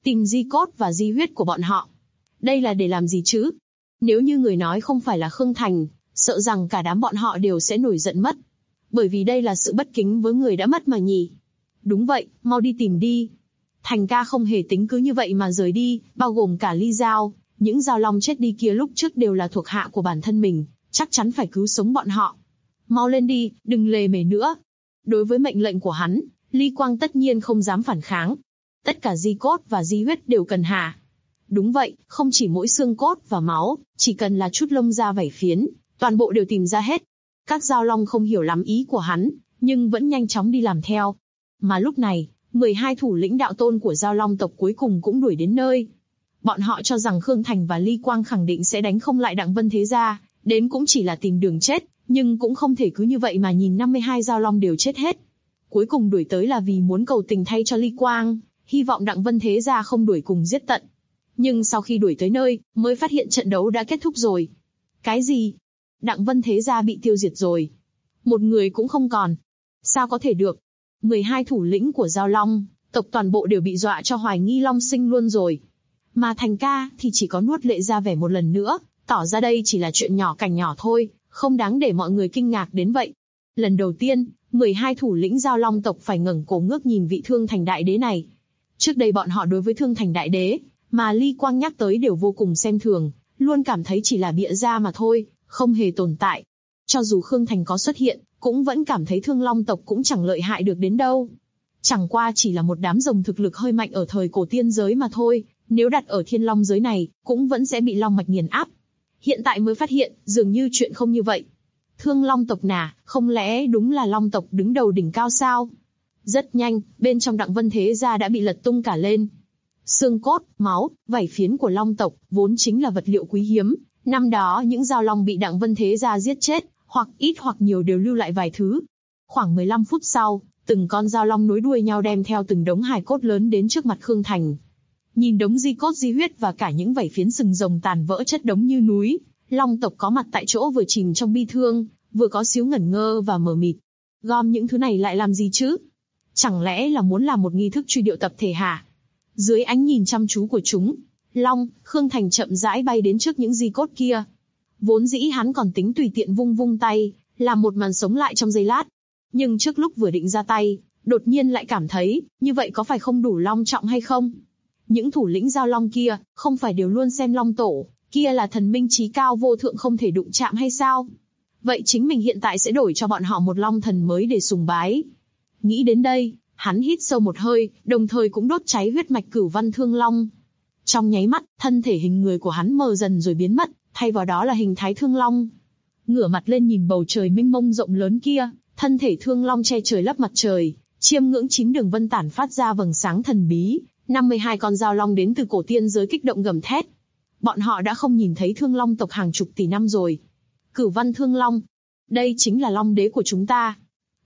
Tìm di cốt và di huyết của bọn họ. Đây là để làm gì chứ? Nếu như người nói không phải là Khương Thành, sợ rằng cả đám bọn họ đều sẽ nổi giận mất. Bởi vì đây là sự bất kính với người đã mất mà nhỉ. Đúng vậy, mau đi tìm đi. Thành ca không hề tính cứ như vậy mà rời đi, bao gồm cả Ly Giao. Những Giao Long chết đi kia lúc trước đều là thuộc hạ của bản thân mình, chắc chắn phải cứu sống bọn họ. Mau lên đi, đừng lề mề nữa. Đối với mệnh lệnh của hắn, Ly Quang tất nhiên không dám phản kháng. Tất cả di cốt và di huyết đều cần hạ. Đúng vậy, không chỉ mỗi xương cốt và máu, chỉ cần là chút lông da vảy phiến, toàn bộ đều tìm ra hết. Các Giao Long không hiểu lắm ý của hắn, nhưng vẫn nhanh chóng đi làm theo. Mà lúc này, 12 thủ lĩnh đạo tôn của Giao Long tộc cuối cùng cũng đuổi đến nơi. Bọn họ cho rằng Khương Thành và Ly Quang khẳng định sẽ đánh không lại Đặng Vân Thế Gia, đến cũng chỉ là tìm đường chết, nhưng cũng không thể cứ như vậy mà nhìn 52 Giao Long đều chết hết. Cuối cùng đuổi tới là vì muốn cầu tình thay cho Ly Quang, hy vọng Đặng Vân Thế Gia không đuổi cùng giết tận. Nhưng sau khi đuổi tới nơi, mới phát hiện trận đấu đã kết thúc rồi. Cái gì? Đặng Vân Thế Gia bị tiêu diệt rồi. Một người cũng không còn. Sao có thể được? 12 thủ lĩnh của Giao Long tộc toàn bộ đều bị dọa cho hoài nghi long sinh luôn rồi. Mà Thành ca thì chỉ có nuốt lệ ra vẻ một lần nữa, tỏ ra đây chỉ là chuyện nhỏ cảnh nhỏ thôi, không đáng để mọi người kinh ngạc đến vậy. Lần đầu tiên, 12 thủ lĩnh Giao Long tộc phải ngẩng cổ ngước nhìn vị Thương Thành Đại Đế này. Trước đây bọn họ đối với Thương Thành Đại Đế, mà Ly Quang nhắc tới đều vô cùng xem thường, luôn cảm thấy chỉ là bịa ra mà thôi, không hề tồn tại. Cho dù Khương Thành có xuất hiện, cũng vẫn cảm thấy Thương Long tộc cũng chẳng lợi hại được đến đâu. Chẳng qua chỉ là một đám rồng thực lực hơi mạnh ở thời cổ tiên giới mà thôi, nếu đặt ở Thiên Long giới này, cũng vẫn sẽ bị Long mạch nghiền áp. Hiện tại mới phát hiện, dường như chuyện không như vậy. Thương Long tộc nà, không lẽ đúng là Long tộc đứng đầu đỉnh cao sao? Rất nhanh, bên trong Đặng Vân Thế Gia đã bị lật tung cả lên. Xương cốt, máu, vảy phiến của Long tộc, vốn chính là vật liệu quý hiếm. Năm đó những Giao Long bị Đặng Vân Thế Gia giết chết, hoặc ít hoặc nhiều đều lưu lại vài thứ. Khoảng 15 phút sau, từng con Giao Long nối đuôi nhau đem theo từng đống hài cốt lớn đến trước mặt Khương Thành. Nhìn đống di cốt di huyết và cả những vảy phiến sừng rồng tàn vỡ chất đống như núi, Long tộc có mặt tại chỗ vừa chìm trong bi thương, vừa có xíu ngẩn ngơ và mờ mịt. Gom những thứ này lại làm gì chứ? Chẳng lẽ là muốn làm một nghi thức truy điệu tập thể hả? Dưới ánh nhìn chăm chú của chúng, Khương Thành chậm rãi bay đến trước những di cốt kia. Vốn dĩ hắn còn tính tùy tiện vung vung tay, làm một màn sống lại trong giây lát. Nhưng trước lúc vừa định ra tay, đột nhiên lại cảm thấy, như vậy có phải không đủ long trọng hay không? Những thủ lĩnh Giao Long kia, không phải đều luôn xem Long Tổ, kia là thần minh chí cao vô thượng không thể đụng chạm hay sao? Vậy chính mình hiện tại sẽ đổi cho bọn họ một Long thần mới để sùng bái. Nghĩ đến đây, hắn hít sâu một hơi, đồng thời cũng đốt cháy huyết mạch Cửu Văn Thương Long. Trong nháy mắt, thân thể hình người của hắn mờ dần rồi biến mất, thay vào đó là hình thái Thương Long. Ngửa mặt lên nhìn bầu trời mênh mông rộng lớn kia, thân thể Thương Long che trời lấp mặt trời, chiêm ngưỡng 9 đường vân tản phát ra vầng sáng thần bí. 52 con Giao Long đến từ cổ tiên giới kích động gầm thét. Bọn họ đã không nhìn thấy Thương Long tộc hàng chục tỷ năm rồi. Cửu Văn Thương Long, đây chính là Long đế của chúng ta.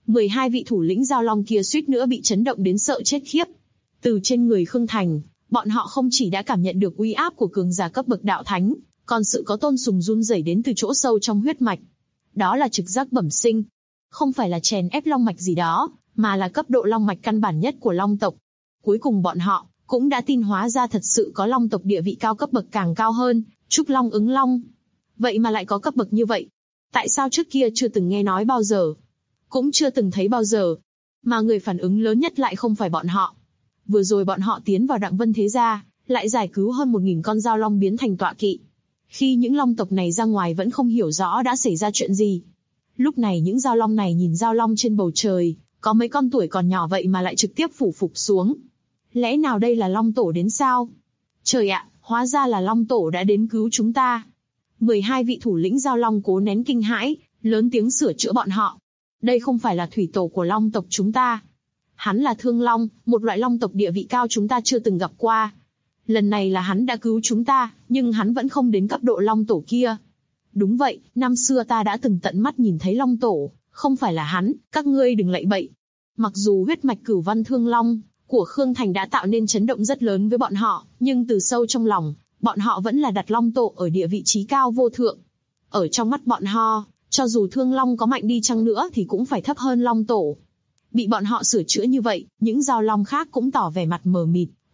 12 vị thủ lĩnh Giao Long kia suýt nữa bị chấn động đến sợ chết khiếp. Từ trên người Khương Thành, bọn họ không chỉ đã cảm nhận được uy áp của cường giả cấp bậc đạo thánh, còn sự có tôn sùng run rẩy đến từ chỗ sâu trong huyết mạch. Đó là trực giác bẩm sinh, không phải là chèn ép long mạch gì đó, mà là cấp độ long mạch căn bản nhất của Long tộc. Cuối cùng bọn họ cũng đã tin hóa ra thật sự có Long tộc địa vị cao cấp bậc càng cao hơn, Trúc Long ứng Long. Vậy mà lại có cấp bậc như vậy. Tại sao trước kia chưa từng nghe nói bao giờ? Cũng chưa từng thấy bao giờ. Mà người phản ứng lớn nhất lại không phải bọn họ. Vừa rồi bọn họ tiến vào Đặng Vân Thế Gia, lại giải cứu hơn 1000 con Giao Long biến thành tọa kỵ. Khi những Long tộc này ra ngoài vẫn không hiểu rõ đã xảy ra chuyện gì. Lúc này những Giao Long này nhìn Giao Long trên bầu trời, có mấy con tuổi còn nhỏ vậy mà lại trực tiếp phủ phục xuống. Lẽ nào đây là Long Tổ đến sao? Trời ạ, hóa ra là Long Tổ đã đến cứu chúng ta. 12 vị thủ lĩnh Giao Long cố nén kinh hãi, lớn tiếng sửa chữa bọn họ. Đây không phải là thủy tổ của Long tộc chúng ta. Hắn là Thương Long, một loại Long tộc địa vị cao chúng ta chưa từng gặp qua. Lần này là hắn đã cứu chúng ta, nhưng hắn vẫn không đến cấp độ Long Tổ kia. Đúng vậy, năm xưa ta đã từng tận mắt nhìn thấy Long Tổ, không phải là hắn, các ngươi đừng lạy bậy. Mặc dù huyết mạch Cửu Văn Thương Long của Khương Thành đã tạo nên chấn động rất lớn với bọn họ, nhưng từ sâu trong lòng, bọn họ vẫn là đặt Long Tổ ở địa vị trí cao vô thượng. Ở trong mắt bọn họ, cho dù Thương Long có mạnh đi chăng nữa thì cũng phải thấp hơn Long Tổ. Bị bọn họ sửa chữa như vậy, những Giao Long khác cũng tỏ vẻ mặt mờ mịt,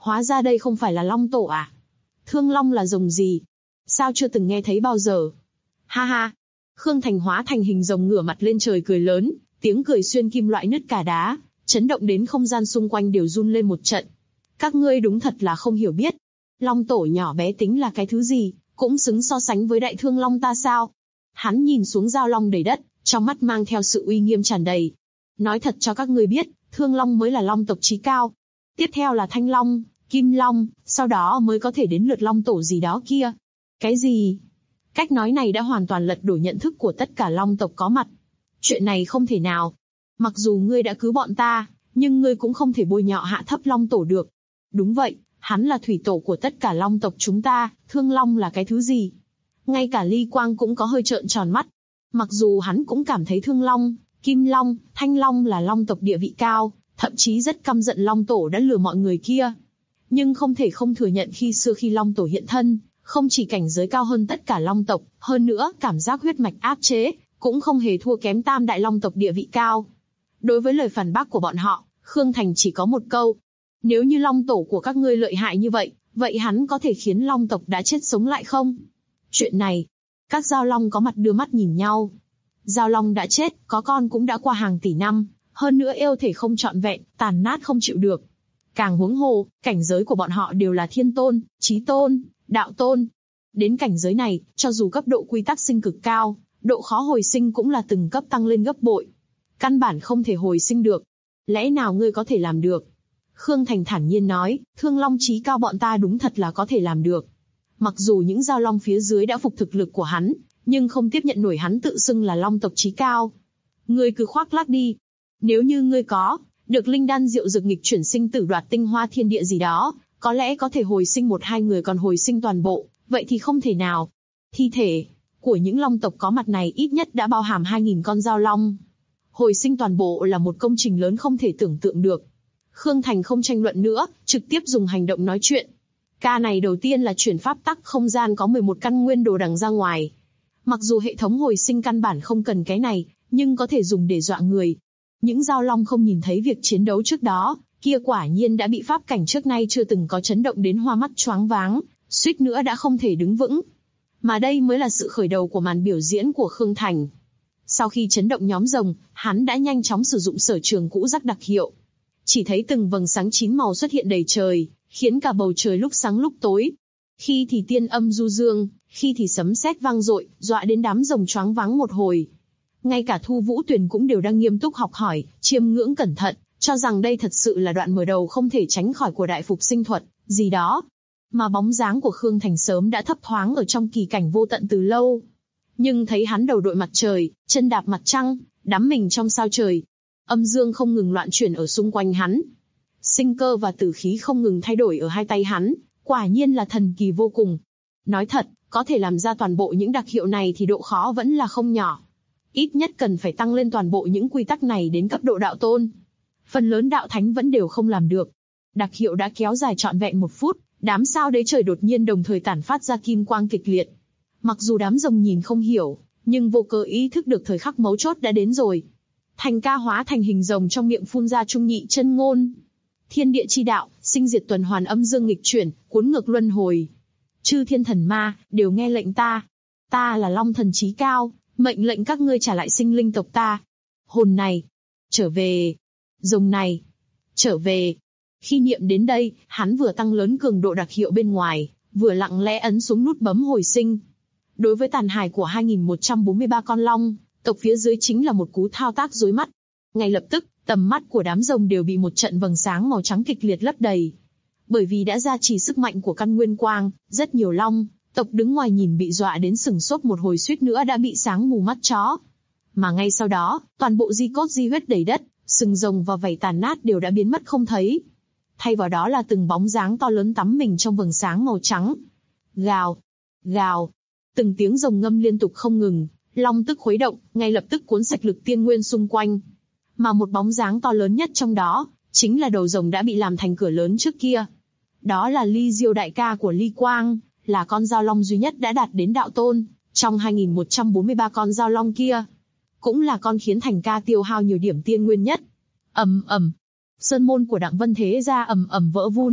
Hóa ra đây không phải là Long Tổ à? Thương Long là rồng gì? Sao chưa từng nghe thấy bao giờ? Ha ha! Khương Thành hóa thành hình rồng ngửa mặt lên trời cười lớn, tiếng cười xuyên kim loại nứt cả đá, chấn động đến không gian xung quanh đều run lên một trận. Các ngươi đúng thật là không hiểu biết. Long Tổ nhỏ bé tính là cái thứ gì, cũng xứng so sánh với đại Thương Long ta sao? Hắn nhìn xuống Giao Long đầy đất, trong mắt mang theo sự uy nghiêm tràn đầy. Nói thật cho các ngươi biết, Thương Long mới là Long tộc chí cao. Tiếp theo là Thanh Long, Kim Long, sau đó mới có thể đến lượt Long Tổ gì đó kia. Cái gì? Cách nói này đã hoàn toàn lật đổ nhận thức của tất cả Long tộc có mặt. Chuyện này không thể nào. Mặc dù ngươi đã cứu bọn ta, nhưng ngươi cũng không thể bôi nhọ hạ thấp Long Tổ được. Đúng vậy, hắn là thủy tổ của tất cả Long tộc chúng ta, Thương Long là cái thứ gì? Ngay cả Ly Quang cũng có hơi trợn tròn mắt. Mặc dù hắn cũng cảm thấy Thương Long, Kim Long, Thanh Long là Long tộc địa vị cao, thậm chí rất căm giận Long Tổ đã lừa mọi người kia. Nhưng không thể không thừa nhận khi xưa khi Long Tổ hiện thân, không chỉ cảnh giới cao hơn tất cả Long tộc, hơn nữa cảm giác huyết mạch áp chế, cũng không hề thua kém tam đại Long tộc địa vị cao. Đối với lời phản bác của bọn họ, Khương Thành chỉ có một câu. Nếu như Long Tổ của các ngươi lợi hại như vậy, vậy hắn có thể khiến Long tộc đã chết sống lại không? Chuyện này, các Giao Long có mặt đưa mắt nhìn nhau. Giao Long đã chết, có con cũng đã qua hàng tỷ năm, hơn nữa yêu thể không trọn vẹn, tàn nát không chịu được. Càng huống hồ, cảnh giới của bọn họ đều là thiên tôn, chí tôn, đạo tôn. Đến cảnh giới này, cho dù cấp độ quy tắc sinh cực cao, độ khó hồi sinh cũng là từng cấp tăng lên gấp bội. Căn bản không thể hồi sinh được. Lẽ nào ngươi có thể làm được? Khương Thành thản nhiên nói, Thương Long chí cao bọn ta đúng thật là có thể làm được. Mặc dù những Giao Long phía dưới đã phục thực lực của hắn, nhưng không tiếp nhận nổi hắn tự xưng là Long tộc chí cao. Ngươi cứ khoác lác đi. Nếu như ngươi có được linh đan diệu dược nghịch chuyển sinh tử đoạt tinh hoa thiên địa gì đó, có lẽ có thể hồi sinh một hai người, còn hồi sinh toàn bộ, vậy thì không thể nào. Thi thể của những Long tộc có mặt này ít nhất đã bao hàm 2.000 con Giao Long. Hồi sinh toàn bộ là một công trình lớn không thể tưởng tượng được. Khương Thành không tranh luận nữa, trực tiếp dùng hành động nói chuyện. Ca này đầu tiên là chuyển pháp tắc không gian có 11 căn nguyên đồ đằng ra ngoài. Mặc dù hệ thống hồi sinh căn bản không cần cái này, nhưng có thể dùng để dọa người. Những Giao Long không nhìn thấy việc chiến đấu trước đó, kia quả nhiên đã bị pháp cảnh trước nay chưa từng có chấn động đến hoa mắt choáng váng, suýt nữa đã không thể đứng vững. Mà đây mới là sự khởi đầu của màn biểu diễn của Khương Thành. Sau khi chấn động nhóm rồng, hắn đã nhanh chóng sử dụng sở trường cũ rắc đặc hiệu. Chỉ thấy từng vầng sáng 9 màu xuất hiện đầy trời, khiến cả bầu trời lúc sáng lúc tối. Khi thì tiên âm du dương, khi thì sấm sét vang dội, dọa đến đám rồng choáng váng một hồi. Ngay cả Thu Vũ Tuyền cũng đều đang nghiêm túc học hỏi, chiêm ngưỡng cẩn thận, cho rằng đây thật sự là đoạn mở đầu không thể tránh khỏi của đại phục sinh thuật, gì đó. Mà bóng dáng của Khương Thành sớm đã thấp thoáng ở trong kỳ cảnh vô tận từ lâu. Nhưng thấy hắn đầu đội mặt trời, chân đạp mặt trăng, đắm mình trong sao trời. Âm dương không ngừng loạn chuyển ở xung quanh hắn. Sinh cơ và tử khí không ngừng thay đổi ở hai tay hắn, quả nhiên là thần kỳ vô cùng. Nói thật, có thể làm ra toàn bộ những đặc hiệu này thì độ khó vẫn là không nhỏ. Ít nhất cần phải tăng lên toàn bộ những quy tắc này đến cấp độ đạo tôn. Phần lớn đạo thánh vẫn đều không làm được. Đặc hiệu đã kéo dài trọn vẹn 1 phút, đám sao đế trời đột nhiên đồng thời tản phát ra kim quang kịch liệt. Mặc dù đám rồng nhìn không hiểu, nhưng vô cớ ý thức được thời khắc mấu chốt đã đến rồi. Thành Ca hóa thành hình rồng trong miệng phun ra trung nhị chân ngôn. Thiên địa chi đạo, sinh diệt tuần hoàn âm dương nghịch chuyển, cuốn ngược luân hồi. Chư thiên thần ma, đều nghe lệnh ta. Ta là Long thần chí cao, mệnh lệnh các ngươi trả lại sinh linh tộc ta. Hồn này, trở về. Rồng này, trở về. Khi niệm đến đây, hắn vừa tăng lớn cường độ đặc hiệu bên ngoài, vừa lặng lẽ ấn xuống nút bấm hồi sinh. Đối với tàn hài của 2.143 con long, tộc phía dưới chính là một cú thao tác rối mắt. Ngay lập tức, tầm mắt của đám rồng đều bị một trận vầng sáng màu trắng kịch liệt lấp đầy. Bởi vì đã gia trì sức mạnh của căn nguyên quang, rất nhiều long tộc đứng ngoài nhìn bị dọa đến sừng sốt một hồi, suýt nữa đã bị sáng mù mắt chó. Mà ngay sau đó, toàn bộ di cốt di huyết đầy đất, sừng rồng và vảy tàn nát đều đã biến mất không thấy. Thay vào đó là từng bóng dáng to lớn tắm mình trong vầng sáng màu trắng. Gào, gào, từng tiếng rồng ngâm liên tục không ngừng, long tức khuấy động, ngay lập tức cuốn sạch lực tiên nguyên xung quanh. Mà một bóng dáng to lớn nhất trong đó, chính là đầu rồng đã bị làm thành cửa lớn trước kia. Đó là Ly Diêu đại ca của Ly Quang, là con Giao Long duy nhất đã đạt đến đạo tôn, trong 2.143 con Giao Long kia. Cũng là con khiến Thành Ca tiêu hao nhiều điểm tiên nguyên nhất. Ầm ầm, sơn môn của Đặng Vân Thế Gia ầm ầm vỡ vun,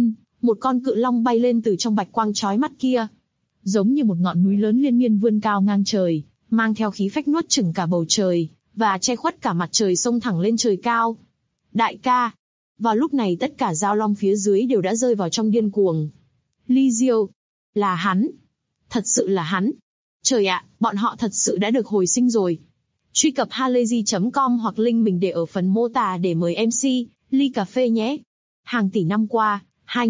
Một con cự long bay lên từ trong bạch quang chói mắt kia. Giống như một ngọn núi lớn liên miên vươn cao ngang trời, mang theo khí phách nuốt chửng cả bầu trời, và che khuất cả mặt trời xông thẳng lên trời cao. Đại ca! Vào lúc này tất cả giao long phía dưới đều đã rơi vào trong điên cuồng. Ly Diêu! Là hắn! Thật sự là hắn! Trời ạ, bọn họ thật sự đã được hồi sinh rồi. Truy cập halayzi.com hoặc link mình để ở phần mô tả để mời MC, ly cà phê nhé. Hàng tỷ năm qua,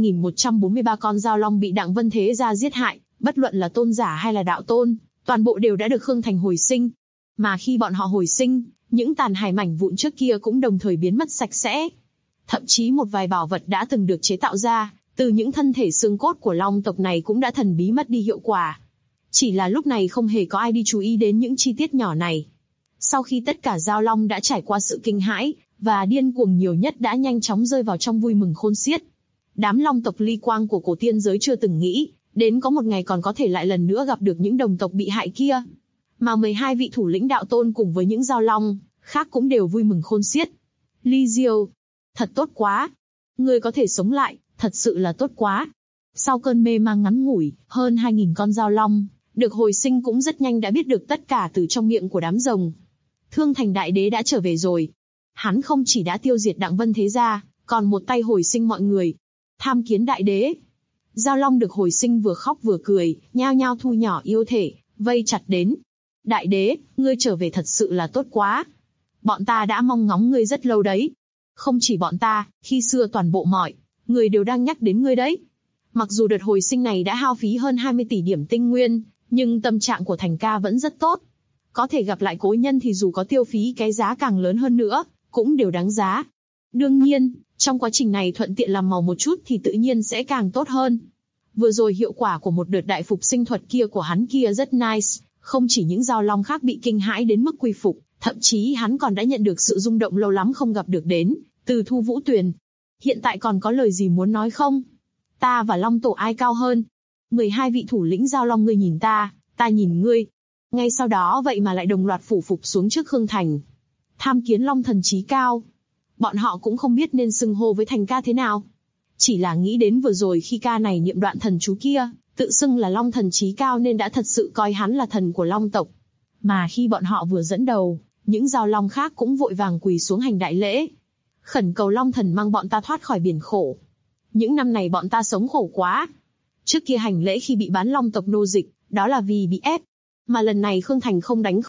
2143 con giao long bị Đặng Vân Thế Gia giết hại, bất luận là tôn giả hay là đạo tôn, toàn bộ đều đã được Khương Thành hồi sinh. Mà khi bọn họ hồi sinh, những tàn hài mảnh vụn trước kia cũng đồng thời biến mất sạch sẽ. Thậm chí một vài bảo vật đã từng được chế tạo ra, từ những thân thể xương cốt của long tộc này cũng đã thần bí mất đi hiệu quả. Chỉ là lúc này không hề có ai đi chú ý đến những chi tiết nhỏ này. Sau khi tất cả giao long đã trải qua sự kinh hãi, và điên cuồng nhiều nhất đã nhanh chóng rơi vào trong vui mừng khôn xiết. Đám long tộc ly quang của cổ tiên giới chưa từng nghĩ, đến có một ngày còn có thể lại lần nữa gặp được những đồng tộc bị hại kia. Mà 12 vị thủ lĩnh đạo tôn cùng với những giao long khác cũng đều vui mừng khôn xiết. Ly Diêu, thật tốt quá. Ngươi có thể sống lại, thật sự là tốt quá. Sau cơn mê mang ngắn ngủi, hơn 2.000 con giao long được hồi sinh cũng rất nhanh đã biết được tất cả từ trong miệng của đám rồng. Thương Thành Đại Đế đã trở về rồi. Hắn không chỉ đã tiêu diệt Đặng Vân Thế Gia, còn một tay hồi sinh mọi người. Tham Kiến Đại Đế. Giao long được hồi sinh vừa khóc vừa cười, nhao nhao thu nhỏ yêu thể, vây chặt đến. Đại Đế, ngươi trở về thật sự là tốt quá. Bọn ta đã mong ngóng ngươi rất lâu đấy. Không chỉ bọn ta, khi xưa toàn bộ mọi người đều đang nhắc đến ngươi đấy. Mặc dù đợt hồi sinh này đã hao phí hơn 20 tỷ điểm tinh nguyên, nhưng tâm trạng của Thành ca vẫn rất tốt. Có thể gặp lại cố nhân thì dù có tiêu phí cái giá càng lớn hơn nữa, cũng đều đáng giá. Đương nhiên, trong quá trình này thuận tiện làm màu một chút thì tự nhiên sẽ càng tốt hơn. Vừa rồi hiệu quả của một đợt đại phục sinh thuật kia của hắn kia rất nice, không chỉ những giao long khác bị kinh hãi đến mức quy phục, thậm chí hắn còn đã nhận được sự rung động lâu lắm không gặp được đến, từ Thu Vũ Tuyền. Hiện tại còn có lời gì muốn nói không? Ta và Long Tổ ai cao hơn? 12 vị thủ lĩnh giao long ngươi nhìn ta nhìn ngươi. Ngay sau đó vậy mà lại đồng loạt phủ phục xuống trước Khương Thành. Tham kiến Long Thần Chí Cao. Bọn họ cũng không biết nên xưng hô với Thành ca thế nào. Chỉ là nghĩ đến vừa rồi khi ca này niệm đoạn thần chú kia, tự xưng là Long Thần Chí Cao nên đã thật sự coi hắn là thần của Long tộc. Mà khi bọn họ vừa dẫn đầu, những giao long khác cũng vội vàng quỳ xuống hành đại lễ. Khẩn cầu Long Thần mang bọn ta thoát khỏi biển khổ. Những năm này bọn ta sống khổ quá. Trước kia hành lễ khi bị bán long tộc nô dịch, đó là vì bị ép. Mà lần này Khương Thành không đánh.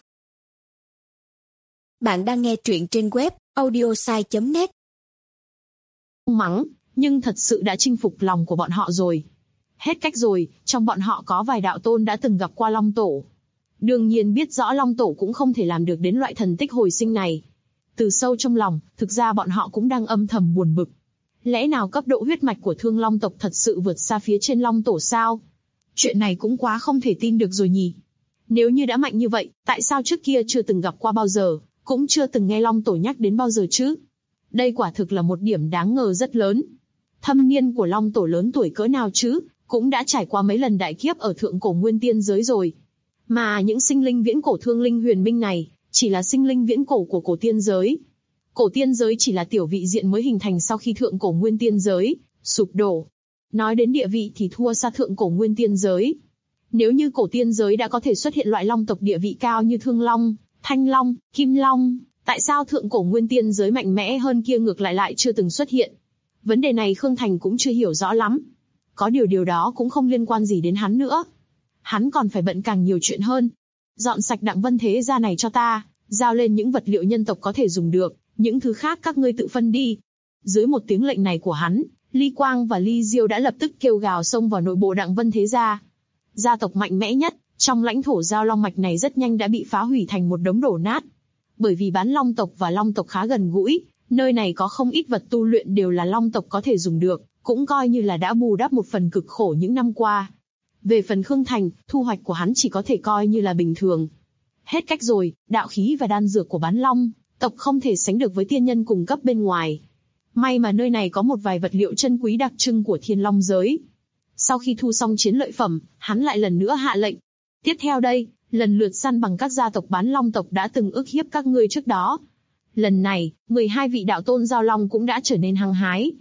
Bạn đang nghe truyện trên web audiosai.net. Không mắng, nhưng thật sự đã chinh phục lòng của bọn họ rồi. Hết cách rồi, trong bọn họ có vài đạo tôn đã từng gặp qua Long Tổ. Đương nhiên biết rõ Long Tổ cũng không thể làm được đến loại thần tích hồi sinh này. Từ sâu trong lòng, thực ra bọn họ cũng đang âm thầm buồn bực. Lẽ nào cấp độ huyết mạch của Thương Long tộc thật sự vượt xa phía trên Long Tổ sao? Chuyện này cũng quá không thể tin được rồi nhỉ. Nếu như đã mạnh như vậy, tại sao trước kia chưa từng gặp qua bao giờ, cũng chưa từng nghe Long Tổ nhắc đến bao giờ chứ? Đây quả thực là một điểm đáng ngờ rất lớn. Thâm niên của Long Tổ lớn tuổi cỡ nào chứ, cũng đã trải qua mấy lần đại kiếp ở thượng cổ nguyên tiên giới rồi. Mà những sinh linh viễn cổ thương linh huyền minh này, chỉ là sinh linh viễn cổ của cổ tiên giới. Cổ tiên giới chỉ là tiểu vị diện mới hình thành sau khi thượng cổ nguyên tiên giới sụp đổ. Nói đến địa vị thì thua xa thượng cổ nguyên tiên giới. Nếu như cổ tiên giới đã có thể xuất hiện loại long tộc địa vị cao như Thương Long, Thanh Long, Kim Long, tại sao thượng cổ nguyên tiên giới mạnh mẽ hơn kia ngược lại chưa từng xuất hiện? Vấn đề này Khương Thành cũng chưa hiểu rõ lắm. Có điều đó cũng không liên quan gì đến hắn nữa. Hắn còn phải bận càng nhiều chuyện hơn. Dọn sạch Đặng Vân Thế Gia này cho ta, giao lên những vật liệu nhân tộc có thể dùng được, những thứ khác các ngươi tự phân đi. Dưới một tiếng lệnh này của hắn, Ly Quang và Ly Diêu đã lập tức kêu gào xông vào nội bộ Đặng Vân Thế Gia. Gia tộc mạnh mẽ nhất, trong lãnh thổ giao long mạch này rất nhanh đã bị phá hủy thành một đống đổ nát. Bởi vì bán long tộc và long tộc khá gần gũi, nơi này có không ít vật tu luyện đều là long tộc có thể dùng được, cũng coi như là đã bù đắp một phần cực khổ những năm qua. Về phần Khương Thành, thu hoạch của hắn chỉ có thể coi như là bình thường. Hết cách rồi, đạo khí và đan dược của bán long tộc không thể sánh được với tiên nhân cùng cấp bên ngoài. May mà nơi này có một vài vật liệu chân quý đặc trưng của Thiên Long giới. Sau khi thu xong chiến lợi phẩm, hắn lại lần nữa hạ lệnh. Tiếp theo đây, lần lượt săn bằng các gia tộc bán long tộc đã từng ức hiếp các ngươi trước đó. Lần này, 12 vị đạo tôn giao long cũng đã trở nên hăng hái.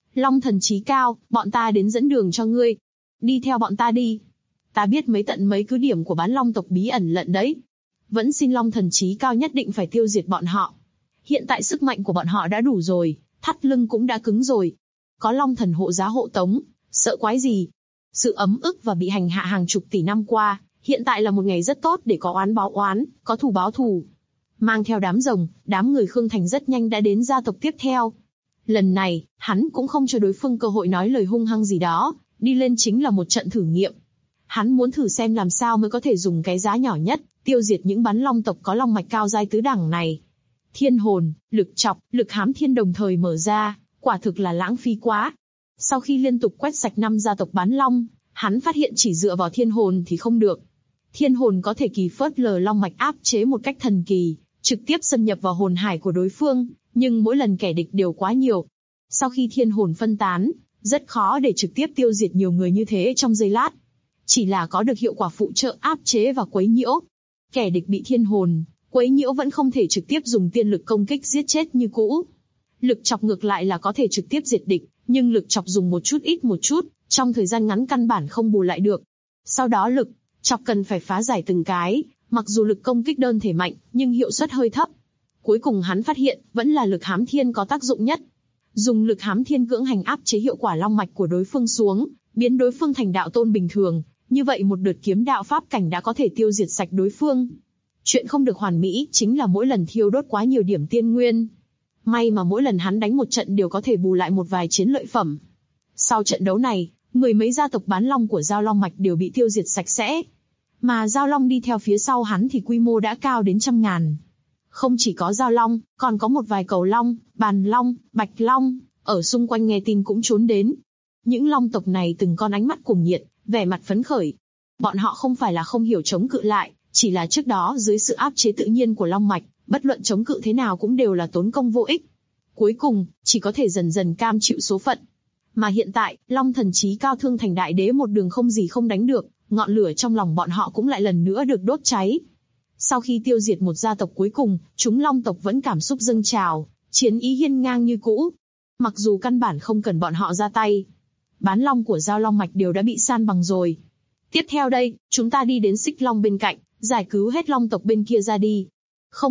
Long thần trí cao, bọn ta đến dẫn đường cho ngươi. Đi theo bọn ta đi. Ta biết mấy cứ điểm của bán long tộc bí ẩn lận đấy. Vẫn xin Long thần trí cao nhất định phải tiêu diệt bọn họ. Hiện tại sức mạnh của bọn họ đã đủ rồi, thắt lưng cũng đã cứng rồi. Có Long thần hộ giá hộ tống, sợ quái gì. Sự ấm ức và bị hành hạ hàng chục tỷ năm qua, hiện tại là một ngày rất tốt để có oán báo oán, có thù báo thù. Mang theo đám rồng, đám người Khương Thành rất nhanh đã đến gia tộc tiếp theo. Lần này, hắn cũng không cho đối phương cơ hội nói lời hung hăng gì đó, đi lên chính là một trận thử nghiệm. Hắn muốn thử xem làm sao mới có thể dùng cái giá nhỏ nhất, tiêu diệt những bán long tộc có long mạch cao giai tứ đẳng này. Thiên hồn, lực chọc, lực hám thiên đồng thời mở ra, quả thực là lãng phí quá. Sau khi liên tục quét sạch 5 gia tộc bán long, hắn phát hiện chỉ dựa vào thiên hồn thì không được. Thiên hồn có thể kỳ phớt lờ long mạch áp chế một cách thần kỳ, trực tiếp xâm nhập vào hồn hải của đối phương, nhưng mỗi lần kẻ địch đều quá nhiều. Sau khi thiên hồn phân tán, rất khó để trực tiếp tiêu diệt nhiều người như thế trong giây lát. Chỉ là có được hiệu quả phụ trợ áp chế và quấy nhiễu. Kẻ địch bị thiên hồn quấy nhiễu vẫn không thể trực tiếp dùng tiên lực công kích giết chết như cũ. Lực chọc ngược lại là có thể trực tiếp diệt địch, nhưng lực chọc dùng một chút ít một chút, trong thời gian ngắn căn bản không bù lại được. Sau đó lực chọc cần phải phá giải từng cái, mặc dù lực công kích đơn thể mạnh, nhưng hiệu suất hơi thấp. Cuối cùng hắn phát hiện, vẫn là lực hám thiên có tác dụng nhất. Dùng lực hám thiên cưỡng hành áp chế hiệu quả long mạch của đối phương xuống, biến đối phương thành đạo tôn bình thường, như vậy một đợt kiếm đạo pháp cảnh đã có thể tiêu diệt sạch đối phương. Chuyện không được hoàn mỹ chính là mỗi lần thiêu đốt quá nhiều điểm tiên nguyên. May mà mỗi lần hắn đánh một trận đều có thể bù lại một vài chiến lợi phẩm. Sau trận đấu này, mười mấy gia tộc bán long của Giao Long Mạch đều bị tiêu diệt sạch sẽ. Mà Giao Long đi theo phía sau hắn thì quy mô đã cao đến trăm ngàn. Không chỉ có Giao Long, còn có một vài cầu long, bàn long, bạch long, ở xung quanh nghe tin cũng trốn đến. Những long tộc này từng con ánh mắt cuồng nhiệt, vẻ mặt phấn khởi. Bọn họ không phải là không hiểu chống cự lại, chỉ là trước đó dưới sự áp chế tự nhiên của long mạch, bất luận chống cự thế nào cũng đều là tốn công vô ích. Cuối cùng, chỉ có thể dần dần cam chịu số phận. Mà hiện tại, Long thần trí cao Thương Thành Đại Đế một đường không gì không đánh được, ngọn lửa trong lòng bọn họ cũng lại lần nữa được đốt cháy. Sau khi tiêu diệt một gia tộc cuối cùng, chúng Long tộc vẫn cảm xúc dâng trào, chiến ý hiên ngang như cũ. Mặc dù căn bản không cần bọn họ ra tay. Bán long của Giao Long Mạch đều đã bị san bằng rồi. Tiếp theo đây, chúng ta đi đến Xích Long bên cạnh, giải cứu hết Long tộc bên kia ra đi. Không,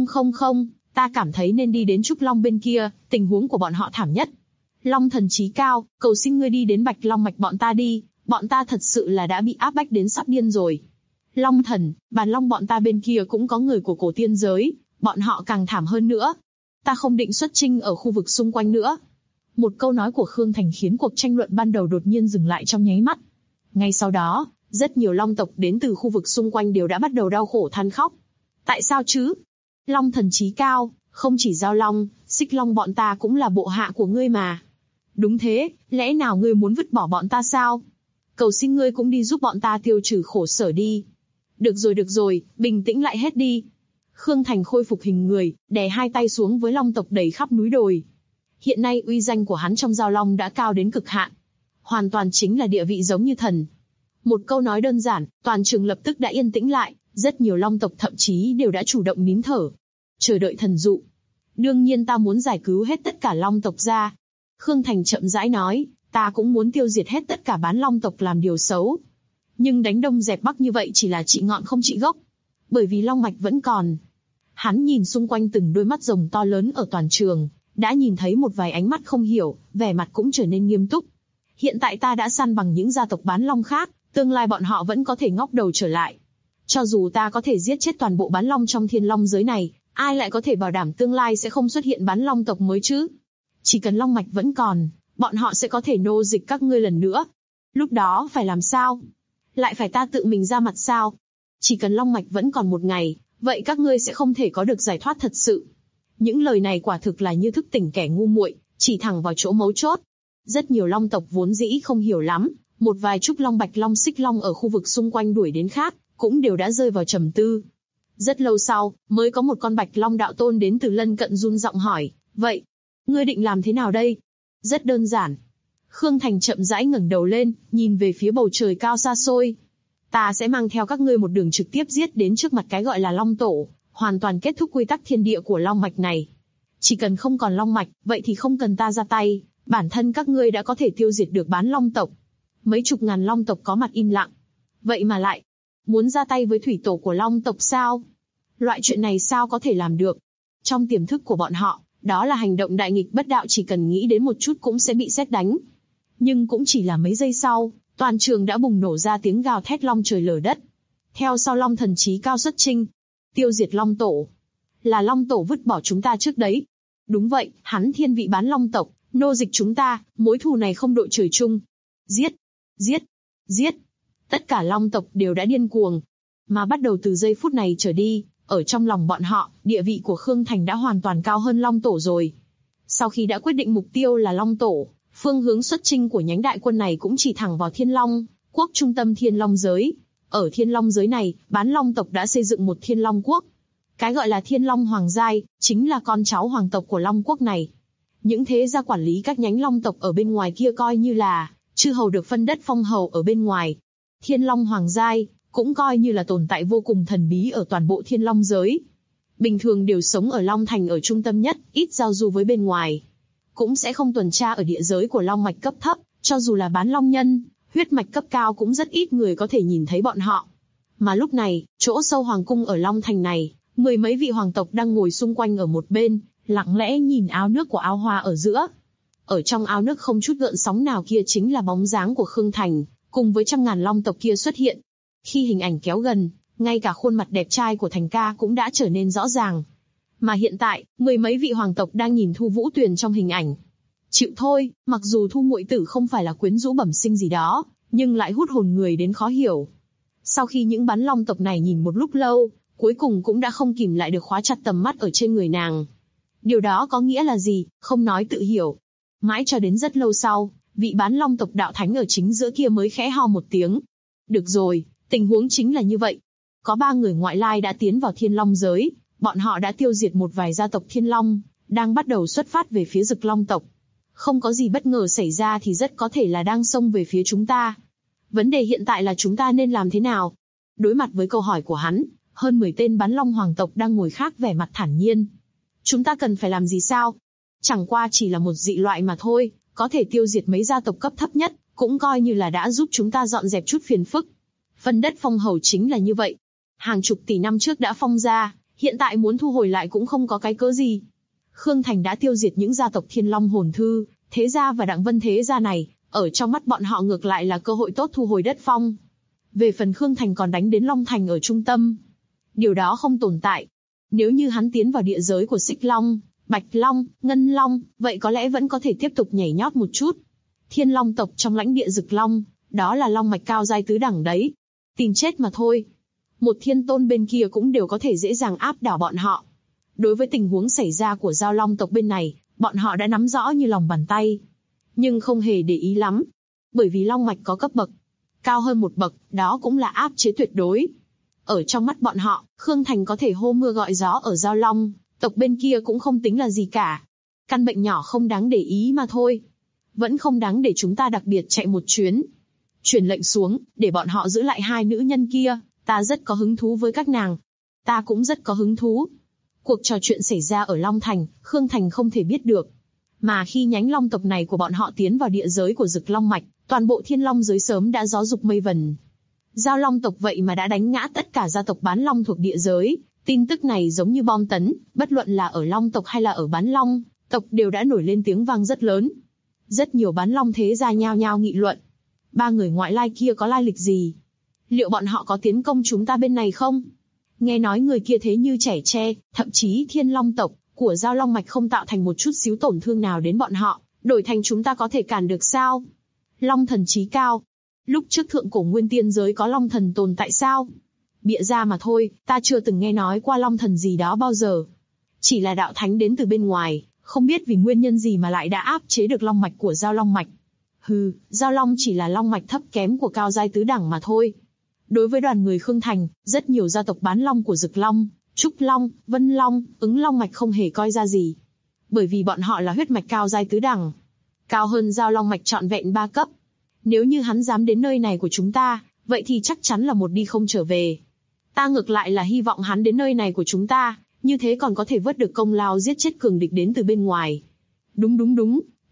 ta cảm thấy nên đi đến Trúc Long bên kia, tình huống của bọn họ thảm nhất. Long thần trí cao, cầu xin ngươi đi đến Bạch Long Mạch bọn ta đi, bọn ta thật sự là đã bị áp bách đến sắp điên rồi. Long thần, bàn long bọn ta bên kia cũng có người của cổ tiên giới, bọn họ càng thảm hơn nữa. Ta không định xuất chinh ở khu vực xung quanh nữa. Một câu nói của Khương Thành khiến cuộc tranh luận ban đầu đột nhiên dừng lại trong nháy mắt. Ngay sau đó, rất nhiều long tộc đến từ khu vực xung quanh đều đã bắt đầu đau khổ than khóc. Tại sao chứ? Long thần trí cao, không chỉ Giao Long, Xích Long bọn ta cũng là bộ hạ của ngươi mà. Đúng thế, lẽ nào ngươi muốn vứt bỏ bọn ta sao? Cầu xin ngươi cũng đi giúp bọn ta tiêu trừ khổ sở đi. Được rồi, bình tĩnh lại hết đi. Khương Thành khôi phục hình người, đè hai tay xuống với long tộc đầy khắp núi đồi. Hiện nay uy danh của hắn trong Giao Long đã cao đến cực hạn. Hoàn toàn chính là địa vị giống như thần. Một câu nói đơn giản, toàn trường lập tức đã yên tĩnh lại, rất nhiều long tộc thậm chí đều đã chủ động nín thở. Chờ đợi thần dụ. Đương nhiên ta muốn giải cứu hết tất cả long tộc ra. Khương Thành chậm rãi nói, ta cũng muốn tiêu diệt hết tất cả bán long tộc làm điều xấu. Nhưng đánh đông dẹp bắc như vậy chỉ là trị ngọn không trị gốc. Bởi vì long mạch vẫn còn. Hắn nhìn xung quanh từng đôi mắt rồng to lớn ở toàn trường, đã nhìn thấy một vài ánh mắt không hiểu, vẻ mặt cũng trở nên nghiêm túc. Hiện tại ta đã săn bằng những gia tộc bán long khác, tương lai bọn họ vẫn có thể ngóc đầu trở lại. Cho dù ta có thể giết chết toàn bộ bán long trong thiên long giới này, ai lại có thể bảo đảm tương lai sẽ không xuất hiện bán long tộc mới chứ? Chỉ cần long mạch vẫn còn, bọn họ sẽ có thể nô dịch các ngươi lần nữa. Lúc đó phải làm sao? Lại phải ta tự mình ra mặt sao? Chỉ cần long mạch vẫn còn một ngày, vậy các ngươi sẽ không thể có được giải thoát thật sự. Những lời này quả thực là như thức tỉnh kẻ ngu muội, chỉ thẳng vào chỗ mấu chốt. Rất nhiều long tộc vốn dĩ không hiểu lắm, một vài Trúc Long, Bạch Long, Xích Long ở khu vực xung quanh đuổi đến khác, cũng đều đã rơi vào trầm tư. Rất lâu sau, mới có một con Bạch Long đạo tôn đến từ lân cận run giọng hỏi, vậy, ngươi định làm thế nào đây? Rất đơn giản. Khương Thành chậm rãi ngẩng đầu lên, nhìn về phía bầu trời cao xa xôi. Ta sẽ mang theo các ngươi một đường trực tiếp giết đến trước mặt cái gọi là Long Tổ, hoàn toàn kết thúc quy tắc thiên địa của Long Mạch này. Chỉ cần không còn Long Mạch, vậy thì không cần ta ra tay, Bản thân các ngươi đã có thể tiêu diệt được bán long tộc. Mấy chục ngàn long tộc có mặt im lặng. Vậy mà lại muốn ra tay với thủy tổ của long tộc sao? Loại chuyện này sao có thể làm được? Trong tiềm thức của bọn họ, đó là hành động đại nghịch bất đạo, chỉ cần nghĩ đến một chút cũng sẽ bị sét đánh. Nhưng cũng chỉ là mấy giây sau, toàn trường đã bùng nổ ra tiếng gào thét long trời lở đất. Theo sau long thần trí cao xuất chinh, tiêu diệt long tổ. Là long tổ vứt bỏ chúng ta trước đấy. Đúng vậy, hắn thiên vị bán long tộc, nô dịch chúng ta, mối thù này không đội trời chung. Giết, giết, giết. Tất cả long tộc đều đã điên cuồng. Mà bắt đầu từ giây phút này trở đi, ở trong lòng bọn họ, địa vị của Khương Thành đã hoàn toàn cao hơn long tổ rồi. Sau khi đã quyết định mục tiêu là long tổ, phương hướng xuất chinh của nhánh đại quân này cũng chỉ thẳng vào Thiên Long quốc, trung tâm Thiên Long giới. Ở Thiên Long giới này, bán long tộc đã xây dựng một Thiên Long quốc. Cái gọi là Thiên Long Hoàng giai, chính là con cháu hoàng tộc của Long quốc này. Những thế gia quản lý các nhánh long tộc ở bên ngoài kia coi như là chư hầu được phân đất phong hầu ở bên ngoài. Thiên Long Hoàng giai cũng coi như là tồn tại vô cùng thần bí ở toàn bộ Thiên Long giới. Bình thường đều sống ở Long Thành ở trung tâm nhất, ít giao du với bên ngoài. Cũng sẽ không tuần tra ở địa giới của long mạch cấp thấp, cho dù là bán long nhân, huyết mạch cấp cao cũng rất ít người có thể nhìn thấy bọn họ. Mà lúc này, chỗ sâu hoàng cung ở Long Thành này, mười mấy vị hoàng tộc đang ngồi xung quanh ở một bên, lặng lẽ nhìn ao nước của ao hoa ở giữa. Ở trong ao nước không chút gợn sóng nào kia chính là bóng dáng của Khương Thành, cùng với trăm ngàn long tộc kia xuất hiện. Khi hình ảnh kéo gần, ngay cả khuôn mặt đẹp trai của Thành ca cũng đã trở nên rõ ràng. Mà hiện tại, mười mấy vị hoàng tộc đang nhìn Thu Vũ Tuyền trong hình ảnh. Chịu thôi, mặc dù Thu muội tử không phải là quyến rũ bẩm sinh gì đó, nhưng lại hút hồn người đến khó hiểu. Sau khi những bán long tộc này nhìn một lúc lâu, cuối cùng cũng đã không kìm lại được khóa chặt tầm mắt ở trên người nàng. Điều đó có nghĩa là gì, không nói tự hiểu. Mãi cho đến rất lâu sau, vị bán long tộc đạo thánh ở chính giữa kia mới khẽ ho một tiếng. Được rồi, tình huống chính là như vậy. Có 3 người ngoại lai đã tiến vào Thiên Long giới, bọn họ đã tiêu diệt một vài gia tộc Thiên Long, đang bắt đầu xuất phát về phía Dực Long tộc. Không có gì bất ngờ xảy ra thì rất có thể là đang xông về phía chúng ta. Vấn đề hiện tại là chúng ta nên làm thế nào? Đối mặt với câu hỏi của hắn, hơn 10 tên bán long hoàng tộc đang ngồi khác vẻ mặt thản nhiên. Chúng ta cần phải làm gì sao? Chẳng qua chỉ là một dị loại mà thôi, có thể tiêu diệt mấy gia tộc cấp thấp nhất, cũng coi như là đã giúp chúng ta dọn dẹp chút phiền phức. Phân đất phong hầu chính là như vậy. Hàng chục tỷ năm trước đã phong ra, hiện tại muốn thu hồi lại cũng không có cái cớ gì. Khương Thành đã tiêu diệt những gia tộc Thiên Long Hồn Thư, Thế Gia và Đặng Vân Thế Gia này, ở trong mắt bọn họ ngược lại là cơ hội tốt thu hồi đất phong. Về phần Khương Thành còn đánh đến Long Thành ở trung tâm. Điều đó không tồn tại. Nếu như hắn tiến vào địa giới của Xích Long, Bạch Long, Ngân Long, vậy có lẽ vẫn có thể tiếp tục nhảy nhót một chút. Thiên Long tộc trong lãnh địa Dực Long, đó là long mạch cao giai tứ đẳng đấy. Tìm chết mà thôi. Một thiên tôn bên kia cũng đều có thể dễ dàng áp đảo bọn họ. Đối với tình huống xảy ra của Giao Long tộc bên này, bọn họ đã nắm rõ như lòng bàn tay. Nhưng không hề để ý lắm. Bởi vì long mạch có cấp bậc. Cao hơn một bậc, đó cũng là áp chế tuyệt đối. Ở trong mắt bọn họ, Khương Thành có thể hô mưa gọi gió ở Giao Long, tộc bên kia cũng không tính là gì cả. Căn bệnh nhỏ không đáng để ý mà thôi. Vẫn không đáng để chúng ta đặc biệt chạy một chuyến. Truyền lệnh xuống, để bọn họ giữ lại 2 nữ nhân kia, ta rất có hứng thú với các nàng. Ta cũng rất có hứng thú. Cuộc trò chuyện xảy ra ở Long Thành, Khương Thành không thể biết được. Mà khi nhánh long tộc này của bọn họ tiến vào địa giới của Dực Long Mạch, toàn bộ Thiên Long giới sớm đã gió dục mây vần. Giao Long tộc vậy mà đã đánh ngã tất cả gia tộc bán long thuộc địa giới. Tin tức này giống như bom tấn, bất luận là ở Long tộc hay là ở bán long tộc đều đã nổi lên tiếng vang rất lớn. Rất nhiều bán long thế gia nhao nhao nghị luận. 3 người ngoại lai kia có lai lịch gì? Liệu bọn họ có tiến công chúng ta bên này không? Nghe nói người kia thế như trẻ tre, thậm chí Thiên Long tộc của Giao Long Mạch không tạo thành một chút xíu tổn thương nào đến bọn họ, đổi thành chúng ta có thể cản được sao? Long thần trí cao. Lúc trước thượng cổ nguyên tiên giới có long thần tồn tại sao? Bịa ra mà thôi, ta chưa từng nghe nói qua long thần gì đó bao giờ. Chỉ là đạo thánh đến từ bên ngoài, không biết vì nguyên nhân gì mà lại đã áp chế được long mạch của Giao Long Mạch. Hừ, Giao Long chỉ là long mạch thấp kém của cao giai tứ đẳng mà thôi. Đối với đoàn người Khương Thành, rất nhiều gia tộc bán long của Dực Long, Trúc Long, Vân Long, Ứng Long Mạch không hề coi ra gì. Bởi vì bọn họ là huyết mạch cao giai tứ đẳng. Cao hơn Giao Long Mạch trọn vẹn 3 cấp. Nếu như hắn dám đến nơi này của chúng ta, vậy thì chắc chắn là một đi không trở về. Ta ngược lại là hy vọng hắn đến nơi này của chúng ta, như thế còn có thể vớt được công lao giết chết cường địch đến từ bên ngoài. Đúng,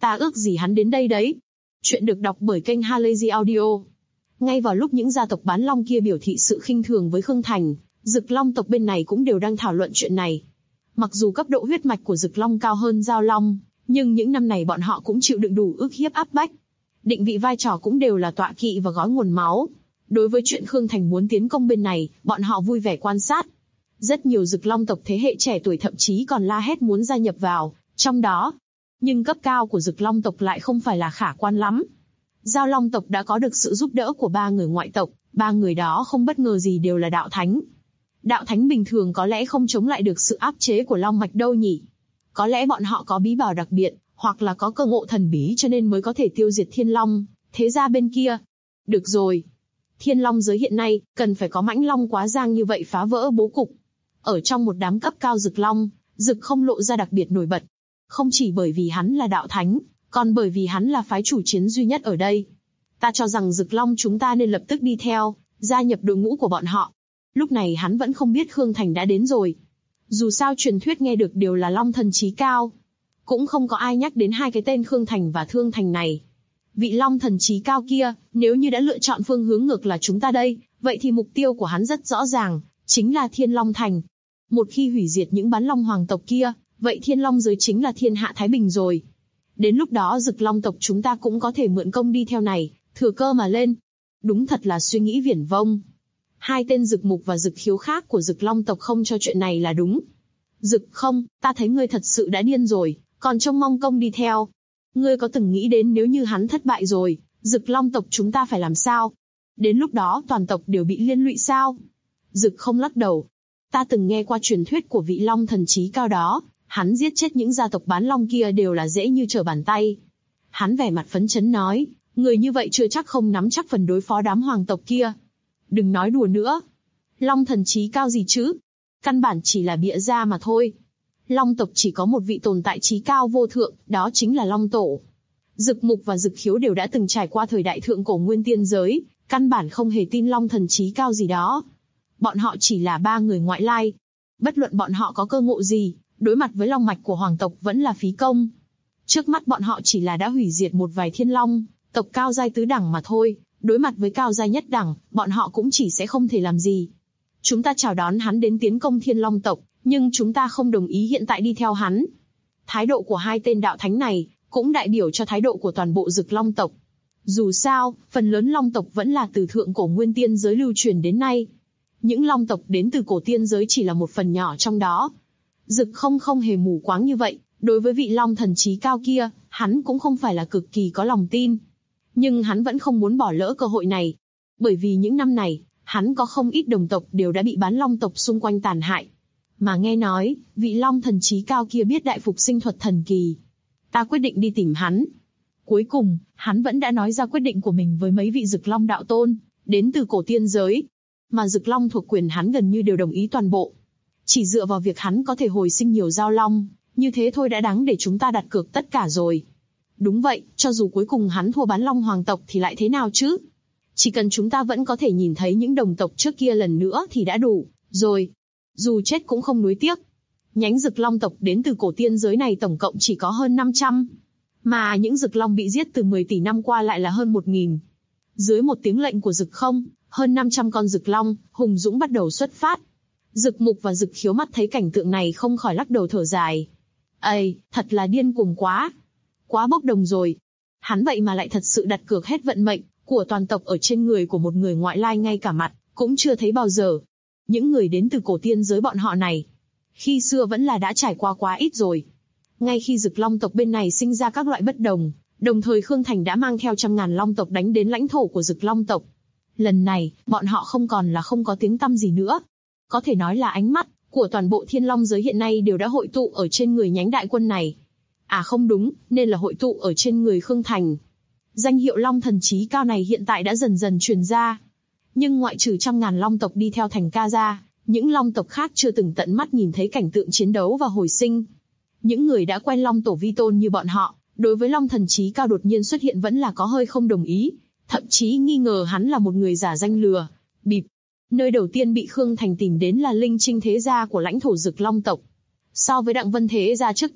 Ta ước gì hắn đến đây đấy. Chuyện được đọc bởi kênh Halazy Audio. Ngay vào lúc những gia tộc bán long kia biểu thị sự khinh thường với Khương Thành, Dực Long tộc bên này cũng đều đang thảo luận chuyện này. Mặc dù cấp độ huyết mạch của Dực Long cao hơn Giao Long, nhưng những năm này bọn họ cũng chịu đựng đủ ức hiếp áp bách. Định vị vai trò cũng đều là tọa kỵ và gói nguồn máu. Đối với chuyện Khương Thành muốn tiến công bên này, bọn họ vui vẻ quan sát. Rất nhiều Dực Long tộc thế hệ trẻ tuổi thậm chí còn la hét muốn gia nhập vào trong đó. Nhưng cấp cao của Dực Long tộc lại không phải là khả quan lắm. Giao Long tộc đã có được sự giúp đỡ của 3 người ngoại tộc, 3 người đó không bất ngờ gì đều là đạo thánh. Đạo thánh bình thường có lẽ không chống lại được sự áp chế của long mạch đâu nhỉ. Có lẽ bọn họ có bí bảo đặc biệt, hoặc là có cơ ngộ thần bí cho nên mới có thể tiêu diệt Thiên Long, thế ra bên kia. Được rồi. Thiên Long giới hiện nay, cần phải có mãnh long quá giang như vậy phá vỡ bố cục. Ở trong một đám cấp cao Dực Long, Dực Không lộ ra đặc biệt nổi bật. Không chỉ bởi vì hắn là đạo thánh, còn bởi vì hắn là phái chủ chiến duy nhất ở đây. Ta cho rằng Dực Long chúng ta nên lập tức đi theo, gia nhập đội ngũ của bọn họ. Lúc này hắn vẫn không biết Khương Thành đã đến rồi. Dù sao truyền thuyết nghe được đều là Long thần trí cao. Cũng không có ai nhắc đến hai cái tên Khương Thành và Thương Thành này. Vị Long thần trí cao kia, nếu như đã lựa chọn phương hướng ngược là chúng ta đây, vậy thì mục tiêu của hắn rất rõ ràng, chính là Thiên Long Thành. Một khi hủy diệt những bán long hoàng tộc kia, vậy Thiên Long giới chính là thiên hạ thái bình rồi. Đến lúc đó Dực Long tộc chúng ta cũng có thể mượn công đi theo này, thừa cơ mà lên. Đúng thật là suy nghĩ viển vông. Hai tên Dực Mục và Dực Khiếu khác của Dực Long tộc không cho chuyện này là đúng. Dực Không, ta thấy ngươi thật sự đã điên rồi, còn trông mong công đi theo. Ngươi có từng nghĩ đến nếu như hắn thất bại rồi, Dực Long tộc chúng ta phải làm sao? Đến lúc đó toàn tộc đều bị liên lụy sao? Dực Không lắc đầu. Ta từng nghe qua truyền thuyết của vị Long thần trí cao đó, hắn giết chết những gia tộc bán long kia đều là dễ như trở bàn tay. Hắn vẻ mặt phấn chấn nói, người như vậy chưa chắc không nắm chắc phần đối phó đám hoàng tộc kia. Đừng nói đùa nữa. Long thần trí cao gì chứ? Căn bản chỉ là bịa ra mà thôi. Long tộc chỉ có một vị tồn tại trí cao vô thượng, đó chính là Long Tổ. Dực Mục và Dực Khiếu đều đã từng trải qua thời đại thượng cổ nguyên tiên giới, căn bản không hề tin Long thần trí cao gì đó. Bọn họ chỉ là 3 người ngoại lai. Bất luận bọn họ có cơ ngộ gì, đối mặt với long mạch của hoàng tộc vẫn là phí công. Trước mắt bọn họ chỉ là đã hủy diệt một vài thiên long, tộc cao giai tứ đẳng mà thôi, đối mặt với cao giai nhất đẳng, bọn họ cũng chỉ sẽ không thể làm gì. Chúng ta chào đón hắn đến tiến công Thiên Long tộc, nhưng chúng ta không đồng ý hiện tại đi theo hắn. Thái độ của hai tên đạo thánh này, cũng đại biểu cho thái độ của toàn bộ Dực Long tộc. Dù sao, phần lớn long tộc vẫn là từ thượng cổ nguyên tiên giới lưu truyền đến nay. Những long tộc đến từ cổ tiên giới chỉ là một phần nhỏ trong đó. Dực không hề mù quáng như vậy, đối với vị long thần trí cao kia, hắn cũng không phải là cực kỳ có lòng tin. Nhưng hắn vẫn không muốn bỏ lỡ cơ hội này. Bởi vì những năm này, hắn có không ít đồng tộc đều đã bị bán long tộc xung quanh tàn hại. Mà nghe nói, vị long thần trí cao kia biết đại phục sinh thuật thần kỳ. Ta quyết định đi tìm hắn. Cuối cùng, hắn vẫn đã nói ra quyết định của mình với mấy vị Dực Long đạo tôn, đến từ cổ tiên giới. Mà Dực Long thuộc quyền hắn gần như đều đồng ý toàn bộ. Chỉ dựa vào việc hắn có thể hồi sinh nhiều giao long, như thế thôi đã đáng để chúng ta đặt cược tất cả rồi. Đúng vậy, cho dù cuối cùng hắn thua bán long hoàng tộc thì lại thế nào chứ? Chỉ cần chúng ta vẫn có thể nhìn thấy những đồng tộc trước kia lần nữa thì đã đủ, rồi. Dù chết cũng không nuối tiếc. Nhánh Dực Long tộc đến từ cổ tiên giới này tổng cộng chỉ có hơn 500. Mà những Dực Long bị giết từ 10 tỷ năm qua lại là hơn 1.000. Dưới một tiếng lệnh của Dực Không, hơn 500 con Dực Long, hùng dũng bắt đầu xuất phát. Dực Mục và Dực Khiếu mắt thấy cảnh tượng này không khỏi lắc đầu thở dài. Ây, thật là điên cuồng quá. Quá bốc đồng rồi. Hắn vậy mà lại thật sự đặt cược hết vận mệnh của toàn tộc ở trên người của một người ngoại lai ngay cả mặt, cũng chưa thấy bao giờ. Những người đến từ cổ tiên giới bọn họ này, khi xưa vẫn là đã trải qua quá ít rồi. Ngay khi Dực Long tộc bên này sinh ra các loại bất đồng, đồng thời Khương Thành đã mang theo trăm ngàn long tộc đánh đến lãnh thổ của Dực Long tộc. Lần này, bọn họ không còn là không có tiếng tăm gì nữa. Có thể nói là ánh mắt của toàn bộ Thiên Long giới hiện nay đều đã hội tụ ở trên người nhánh đại quân này. À không đúng, nên là hội tụ ở trên người Khương Thành. Danh hiệu Long thần trí cao này hiện tại đã dần dần truyền ra. Nhưng ngoại trừ trăm ngàn long tộc đi theo Thành ca ra, những long tộc khác chưa từng tận mắt nhìn thấy cảnh tượng chiến đấu và hồi sinh. Những người đã quen Long tổ vi tôn như bọn họ, đối với Long thần trí cao đột nhiên xuất hiện vẫn là có hơi không đồng ý, thậm chí nghi ngờ hắn là một người giả danh lừa bịp. Nơi đầu tiên bị Khương Thành tìm đến là Linh Trinh thế gia của lãnh thổ Dực Long tộc. So với Đặng Vân thế gia trước kia,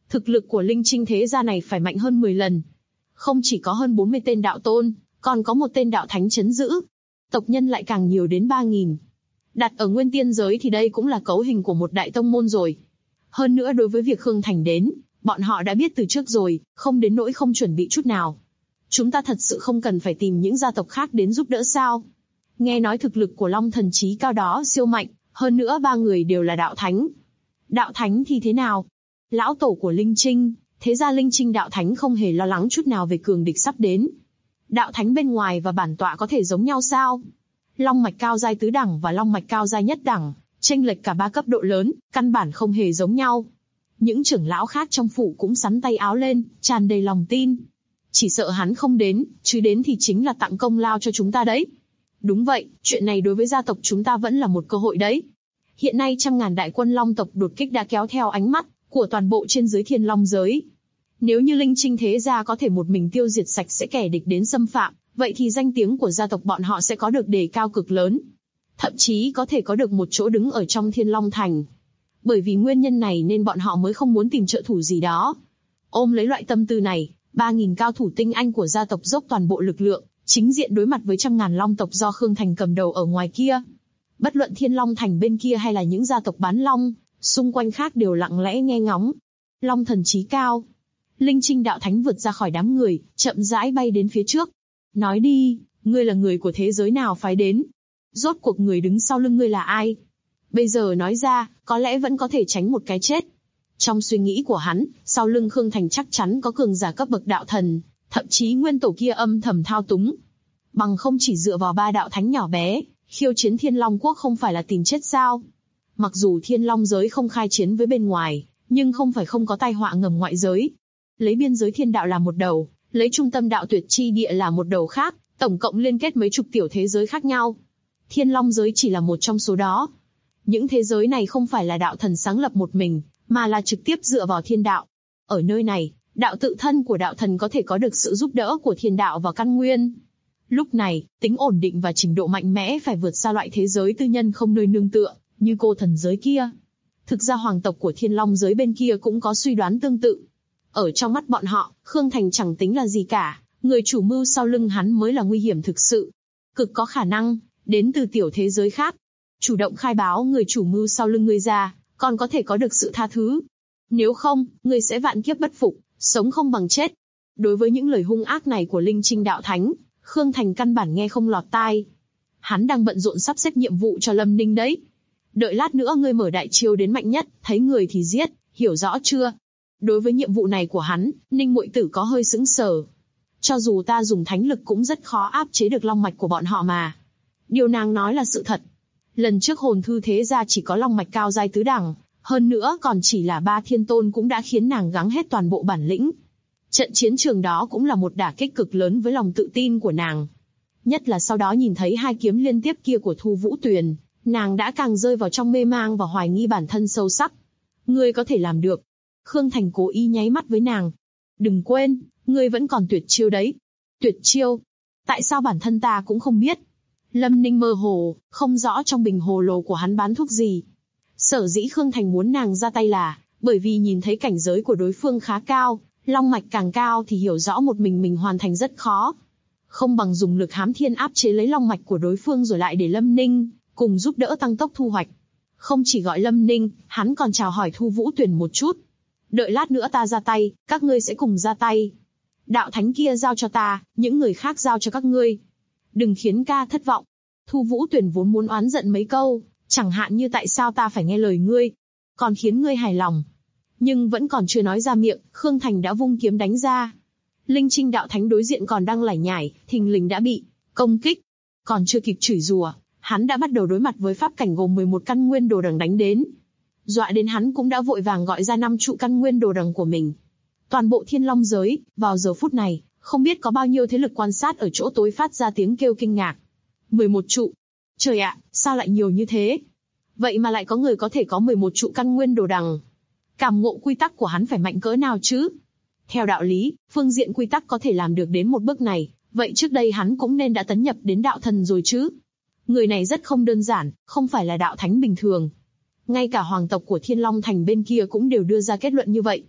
Thực lực của Linh Trinh thế gia này phải mạnh hơn 10 lần. Không chỉ có hơn 40 tên đạo tôn, còn có một tên đạo thánh trấn giữ. Tộc nhân lại càng nhiều đến 3.000. Đặt ở nguyên tiên giới thì đây cũng là cấu hình của một đại tông môn rồi. Hơn nữa đối với việc Khương Thành đến, bọn họ đã biết từ trước rồi, không đến nỗi không chuẩn bị chút nào. Chúng ta thật sự không cần phải tìm những gia tộc khác đến giúp đỡ sao? Nghe nói thực lực của Long Thần Chí Cao đó siêu mạnh, hơn nữa 3 người đều là đạo thánh. Đạo thánh thì thế nào? Lão tổ của Linh Trinh, thế ra Linh Trinh đạo thánh không hề lo lắng chút nào về cường địch sắp đến. Đạo thánh bên ngoài và bản tọa có thể giống nhau sao? Long mạch cao giai tứ đẳng và long mạch cao giai nhất đẳng, chênh lệch cả 3 cấp độ lớn, căn bản không hề giống nhau. Những trưởng lão khác trong phủ cũng sắn tay áo lên, tràn đầy lòng tin. Chỉ sợ hắn không đến, chứ đến thì chính là tặng công lao cho chúng ta đấy. Đúng vậy, chuyện này đối với gia tộc chúng ta vẫn là một cơ hội đấy. Hiện nay 100.000 đại quân Long tộc đột kích đã kéo theo ánh mắt của toàn bộ trên dưới Thiên Long giới. Nếu như Linh Trinh thế gia có thể một mình tiêu diệt sạch sẽ kẻ địch đến xâm phạm, vậy thì danh tiếng của gia tộc bọn họ sẽ có được đề cao cực lớn. Thậm chí có thể có được một chỗ đứng ở trong Thiên Long Thành. Bởi vì nguyên nhân này nên bọn họ mới không muốn tìm trợ thủ gì đó. Ôm lấy loại tâm tư này, 3.000 cao thủ tinh anh của gia tộc dốc toàn bộ lực lượng, chính diện đối mặt với 100.000 Long tộc do Khương Thành cầm đầu ở ngoài kia. Bất luận Thiên Long Thành bên kia hay là những gia tộc bán long, xung quanh khác đều lặng lẽ nghe ngóng. Long Thần Chí Cao. Linh Trinh đạo thánh vượt ra khỏi đám người, chậm rãi bay đến phía trước. Nói đi, ngươi là người của thế giới nào phái đến? Rốt cuộc người đứng sau lưng ngươi là ai? Bây giờ nói ra, có lẽ vẫn có thể tránh một cái chết. Trong suy nghĩ của hắn, sau lưng Khương Thành chắc chắn có cường giả cấp bậc đạo thần, thậm chí nguyên tổ kia âm thầm thao túng. Bằng không chỉ dựa vào 3 đạo thánh nhỏ bé, khiêu chiến Thiên Long Quốc không phải là tìm chết sao? Mặc dù Thiên Long giới không khai chiến với bên ngoài, nhưng không phải không có tai họa ngầm ngoại giới. Lấy biên giới thiên đạo là một đầu, lấy trung tâm đạo tuyệt chi địa là một đầu khác, tổng cộng liên kết mấy chục tiểu thế giới khác nhau. Thiên Long giới chỉ là một trong số đó. Những thế giới này không phải là đạo thần sáng lập một mình, mà là trực tiếp dựa vào thiên đạo. Ở nơi này, đạo tự thân của đạo thần có thể có được sự giúp đỡ của thiên đạo và căn nguyên. Lúc này, tính ổn định và trình độ mạnh mẽ phải vượt xa loại thế giới tư nhân không nơi nương tựa, như cô thần giới kia. Thực ra hoàng tộc của Thiên Long giới bên kia cũng có suy đoán tương tự. Ở trong mắt bọn họ, Khương Thành chẳng tính là gì cả, người chủ mưu sau lưng hắn mới là nguy hiểm thực sự. Cực có khả năng, đến từ tiểu thế giới khác. Chủ động khai báo người chủ mưu sau lưng ngươi ra, còn có thể có được sự tha thứ. Nếu không, ngươi sẽ vạn kiếp bất phục, sống không bằng chết. Đối với những lời hung ác này của Linh Trinh đạo thánh, Khương Thành căn bản nghe không lọt tai. Hắn đang bận rộn sắp xếp nhiệm vụ cho Lâm Ninh đấy. Đợi lát nữa ngươi mở đại chiêu đến mạnh nhất, thấy người thì giết, hiểu rõ chưa? Đối với nhiệm vụ này của hắn, Ninh muội tử có hơi sững sờ. Cho dù ta dùng thánh lực cũng rất khó áp chế được long mạch của bọn họ mà. Điều nàng nói là sự thật. Lần trước hồn thư thế gia chỉ có long mạch cao giai tứ đẳng, hơn nữa còn chỉ là 3 thiên tôn cũng đã khiến nàng gắng hết toàn bộ bản lĩnh. Trận chiến trường đó cũng là một đả kích cực lớn với lòng tự tin của nàng. Nhất là sau đó nhìn thấy 2 kiếm liên tiếp kia của Thu Vũ Tuyền, nàng đã càng rơi vào trong mê mang và hoài nghi bản thân sâu sắc. Ngươi có thể làm được. Khương Thành cố ý nháy mắt với nàng. Đừng quên, ngươi vẫn còn tuyệt chiêu đấy. Tuyệt chiêu? Tại sao bản thân ta cũng không biết? Lâm Ninh mơ hồ, không rõ trong bình hồ lô của hắn bán thuốc gì. Sở dĩ Khương Thành muốn nàng ra tay là, bởi vì nhìn thấy cảnh giới của đối phương khá cao, long mạch càng cao thì hiểu rõ một mình hoàn thành rất khó. Không bằng dùng lực hám thiên áp chế lấy long mạch của đối phương rồi lại để Lâm Ninh cùng giúp đỡ tăng tốc thu hoạch. Không chỉ gọi Lâm Ninh, hắn còn chào hỏi Thu Vũ Tuyền một chút. Đợi lát nữa ta ra tay, các ngươi sẽ cùng ra tay. Đạo thánh kia giao cho ta, những người khác giao cho các ngươi. Đừng khiến ca thất vọng. Thu Vũ Tuyền vốn muốn oán giận mấy câu, chẳng hạn như tại sao ta phải nghe lời ngươi, còn khiến ngươi hài lòng. Nhưng vẫn còn chưa nói ra miệng, Khương Thành đã vung kiếm đánh ra. Linh Trinh đạo thánh đối diện còn đang lải nhải, thình lình đã bị công kích. Còn chưa kịp chửi rủa, hắn đã bắt đầu đối mặt với pháp cảnh gồm 11 căn nguyên đồ đằng đánh đến. Dọa đến hắn cũng đã vội vàng gọi ra 5 trụ căn nguyên đồ đằng của mình. Toàn bộ Thiên Long giới, vào giờ phút này, không biết có bao nhiêu thế lực quan sát ở chỗ tối phát ra tiếng kêu kinh ngạc. 11 trụ. Trời ạ, sao lại nhiều như thế? Vậy mà lại có người có thể có 11 trụ căn nguyên đồ đằng. Cảm ngộ quy tắc của hắn phải mạnh cỡ nào chứ? Theo đạo lý, phương diện quy tắc có thể làm được đến một bước này, vậy trước đây hắn cũng nên đã tấn nhập đến đạo thần rồi chứ. Người này rất không đơn giản, không phải là đạo thánh bình thường. Ngay cả hoàng tộc của Thiên Long Thành bên kia cũng đều đưa ra kết luận như vậy.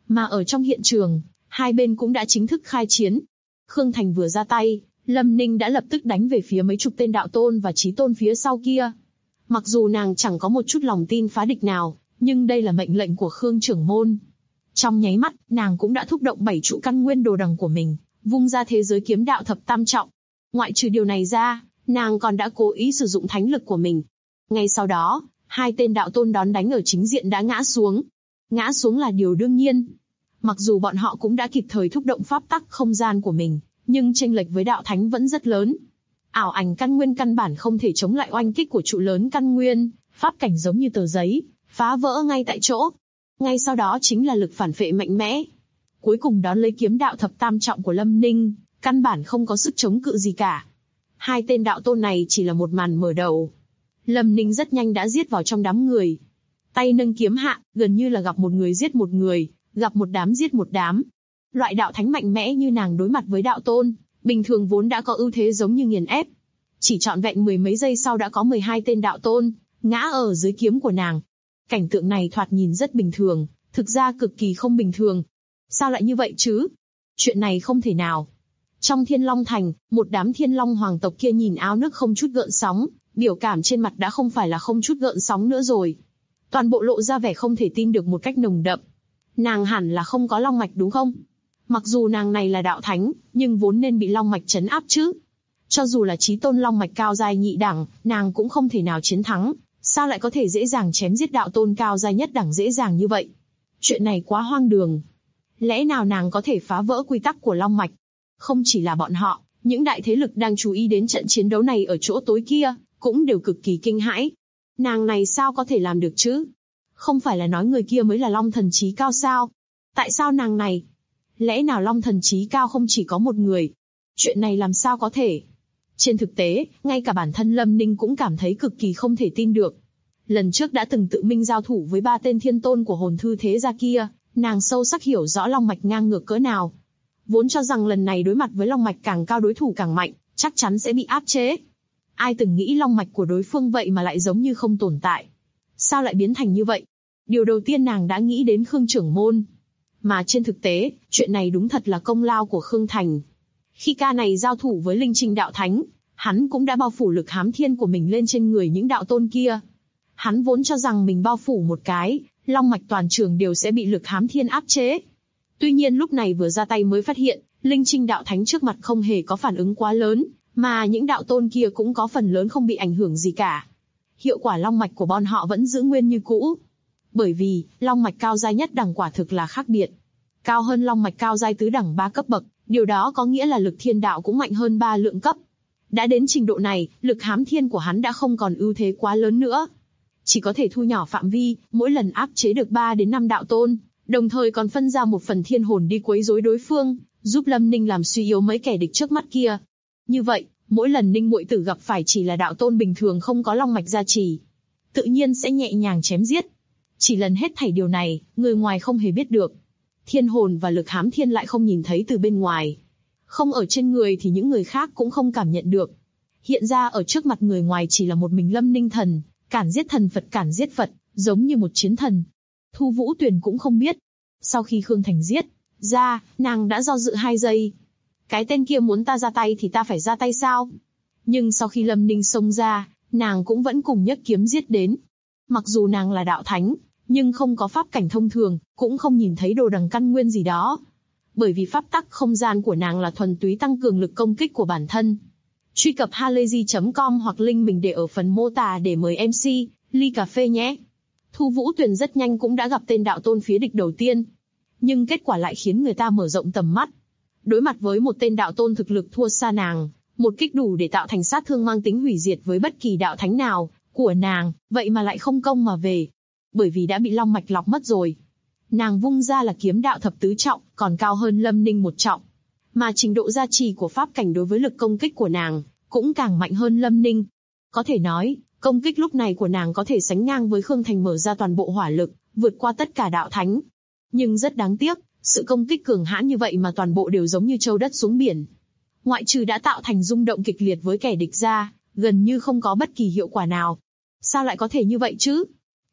Mà ở trong hiện trường, hai bên cũng đã chính thức khai chiến. Khương Thành vừa ra tay, Lâm Ninh đã lập tức đánh về phía mấy chục tên đạo tôn và chí tôn phía sau kia. Mặc dù nàng chẳng có một chút lòng tin phá địch nào, nhưng đây là mệnh lệnh của Khương trưởng môn. Trong nháy mắt, nàng cũng đã thúc động 7 trụ căn nguyên đồ đằng của mình, vung ra thế giới kiếm đạo thập tam trọng. Ngoại trừ điều này ra, nàng còn đã cố ý sử dụng thánh lực của mình. Ngay sau đó, hai tên đạo tôn đón đánh ở chính diện đã ngã xuống. Ngã xuống là điều đương nhiên. Mặc dù bọn họ cũng đã kịp thời thúc động pháp tắc không gian của mình, nhưng chênh lệch với đạo thánh vẫn rất lớn. Ảo ảnh căn nguyên căn bản không thể chống lại oanh kích của trụ lớn căn nguyên, pháp cảnh giống như tờ giấy, phá vỡ ngay tại chỗ. Ngay sau đó chính là lực phản phệ mạnh mẽ. Cuối cùng đón lấy kiếm đạo thập tam trọng của Lâm Ninh, căn bản không có sức chống cự gì cả. Hai tên đạo tôn này chỉ là một màn mở đầu. Lâm Ninh rất nhanh đã giết vào trong đám người. Tay nâng kiếm hạ, gần như là gặp một người giết một người, gặp một đám giết một đám. Loại đạo thánh mạnh mẽ như nàng đối mặt với đạo tôn, bình thường vốn đã có ưu thế giống như nghiền ép. Chỉ trọn vẹn 10 mấy giây sau đã có 12 tên đạo tôn ngã ở dưới kiếm của nàng. Cảnh tượng này thoạt nhìn rất bình thường, thực ra cực kỳ không bình thường. Sao lại như vậy chứ? Chuyện này không thể nào. Trong Thiên Long Thành, một đám Thiên Long hoàng tộc kia nhìn ao nước không chút gợn sóng, biểu cảm trên mặt đã không phải là không chút gợn sóng nữa rồi. Toàn bộ lộ ra vẻ không thể tin được một cách nồng đậm. Nàng hẳn là không có long mạch đúng không? Mặc dù nàng này là đạo thánh, nhưng vốn nên bị long mạch trấn áp chứ. Cho dù là chí tôn long mạch cao giai nhị đẳng, nàng cũng không thể nào chiến thắng. Sao lại có thể dễ dàng chém giết đạo tôn cao giai nhất đẳng dễ dàng như vậy? Chuyện này quá hoang đường. Lẽ nào nàng có thể phá vỡ quy tắc của long mạch? Không chỉ là bọn họ, những đại thế lực đang chú ý đến trận chiến đấu này ở chỗ tối kia, cũng đều cực kỳ kinh hãi. Nàng này sao có thể làm được chứ? Không phải là nói người kia mới là long thần trí cao sao? Tại sao nàng này? Lẽ nào long thần trí cao không chỉ có một người? Chuyện này làm sao có thể? Trên thực tế, ngay cả bản thân Lâm Ninh cũng cảm thấy cực kỳ không thể tin được. Lần trước đã từng tự mình giao thủ với 3 tên thiên tôn của hồn thư thế gia kia, nàng sâu sắc hiểu rõ long mạch ngang ngược cỡ nào. Vốn cho rằng lần này đối mặt với long mạch càng cao đối thủ càng mạnh, chắc chắn sẽ bị áp chế. Ai từng nghĩ long mạch của đối phương vậy mà lại giống như không tồn tại. Sao lại biến thành như vậy? Điều đầu tiên nàng đã nghĩ đến Khương trưởng môn. Mà trên thực tế, chuyện này đúng thật là công lao của Khương Thành. Khi ca này giao thủ với Linh Trinh đạo thánh, hắn cũng đã bao phủ lực hám thiên của mình lên trên người những đạo tôn kia. Hắn vốn cho rằng mình bao phủ một cái, long mạch toàn trường đều sẽ bị lực hám thiên áp chế. Tuy nhiên lúc này vừa ra tay mới phát hiện, Linh Trinh đạo thánh trước mặt không hề có phản ứng quá lớn, mà những đạo tôn kia cũng có phần lớn không bị ảnh hưởng gì cả. Hiệu quả long mạch của bọn họ vẫn giữ nguyên như cũ. Bởi vì, long mạch cao giai nhất đẳng quả thực là khác biệt. Cao hơn long mạch cao giai tứ đẳng 3 cấp bậc, điều đó có nghĩa là lực thiên đạo cũng mạnh hơn 3 lượng cấp. Đã đến trình độ này, lực hám thiên của hắn đã không còn ưu thế quá lớn nữa. Chỉ có thể thu nhỏ phạm vi, mỗi lần áp chế được 3 đến 5 đạo tôn, đồng thời còn phân ra một phần thiên hồn đi quấy rối đối phương, giúp Lâm Ninh làm suy yếu mấy kẻ địch trước mắt kia. Như vậy, mỗi lần Ninh muội tử gặp phải chỉ là đạo tôn bình thường không có long mạch gia trì, tự nhiên sẽ nhẹ nhàng chém giết. Chỉ lần hết thảy điều này, người ngoài không hề biết được. Thiên hồn và lực hám thiên lại không nhìn thấy từ bên ngoài. Không ở trên người thì những người khác cũng không cảm nhận được. Hiện ra ở trước mặt người ngoài chỉ là một mình Lâm Ninh thần, cản giết thần Phật cản giết Phật, giống như một chiến thần. Thu Vũ Tuyền cũng không biết. Sau khi Khương Thành giết ra, nàng đã do dự 2 giây. Cái tên kia muốn ta ra tay thì ta phải ra tay sao? Nhưng sau khi Lâm Ninh xông ra, nàng cũng vẫn cùng nhấc kiếm giết đến. Mặc dù nàng là đạo thánh, nhưng không có pháp cảnh thông thường, cũng không nhìn thấy đồ đằng căn nguyên gì đó. Bởi vì pháp tắc không gian của nàng là thuần túy tăng cường lực công kích của bản thân. Truy cập halayzi.com hoặc link mình để ở phần mô tả để mời MC, ly cà phê nhé. Thu Vũ Tuyền rất nhanh cũng đã gặp tên đạo tôn phía địch đầu tiên. Nhưng kết quả lại khiến người ta mở rộng tầm mắt. Đối mặt với một tên đạo tôn thực lực thua xa nàng, một kích đủ để tạo thành sát thương mang tính hủy diệt với bất kỳ đạo thánh nào của nàng, vậy mà lại không công mà về. Bởi vì đã bị long mạch lọc mất rồi. Nàng vung ra là kiếm đạo thập tứ trọng, còn cao hơn Lâm Ninh 1 trọng. Mà trình độ gia trì của pháp cảnh đối với lực công kích của nàng, cũng càng mạnh hơn Lâm Ninh. Có thể nói, công kích lúc này của nàng có thể sánh ngang với Khương Thành mở ra toàn bộ hỏa lực, vượt qua tất cả đạo thánh. Nhưng rất đáng tiếc, sự công kích cường hãn như vậy mà toàn bộ đều giống như châu đất xuống biển. Ngoại trừ đã tạo thành rung động kịch liệt với kẻ địch ra, gần như không có bất kỳ hiệu quả nào. Sao lại có thể như vậy chứ?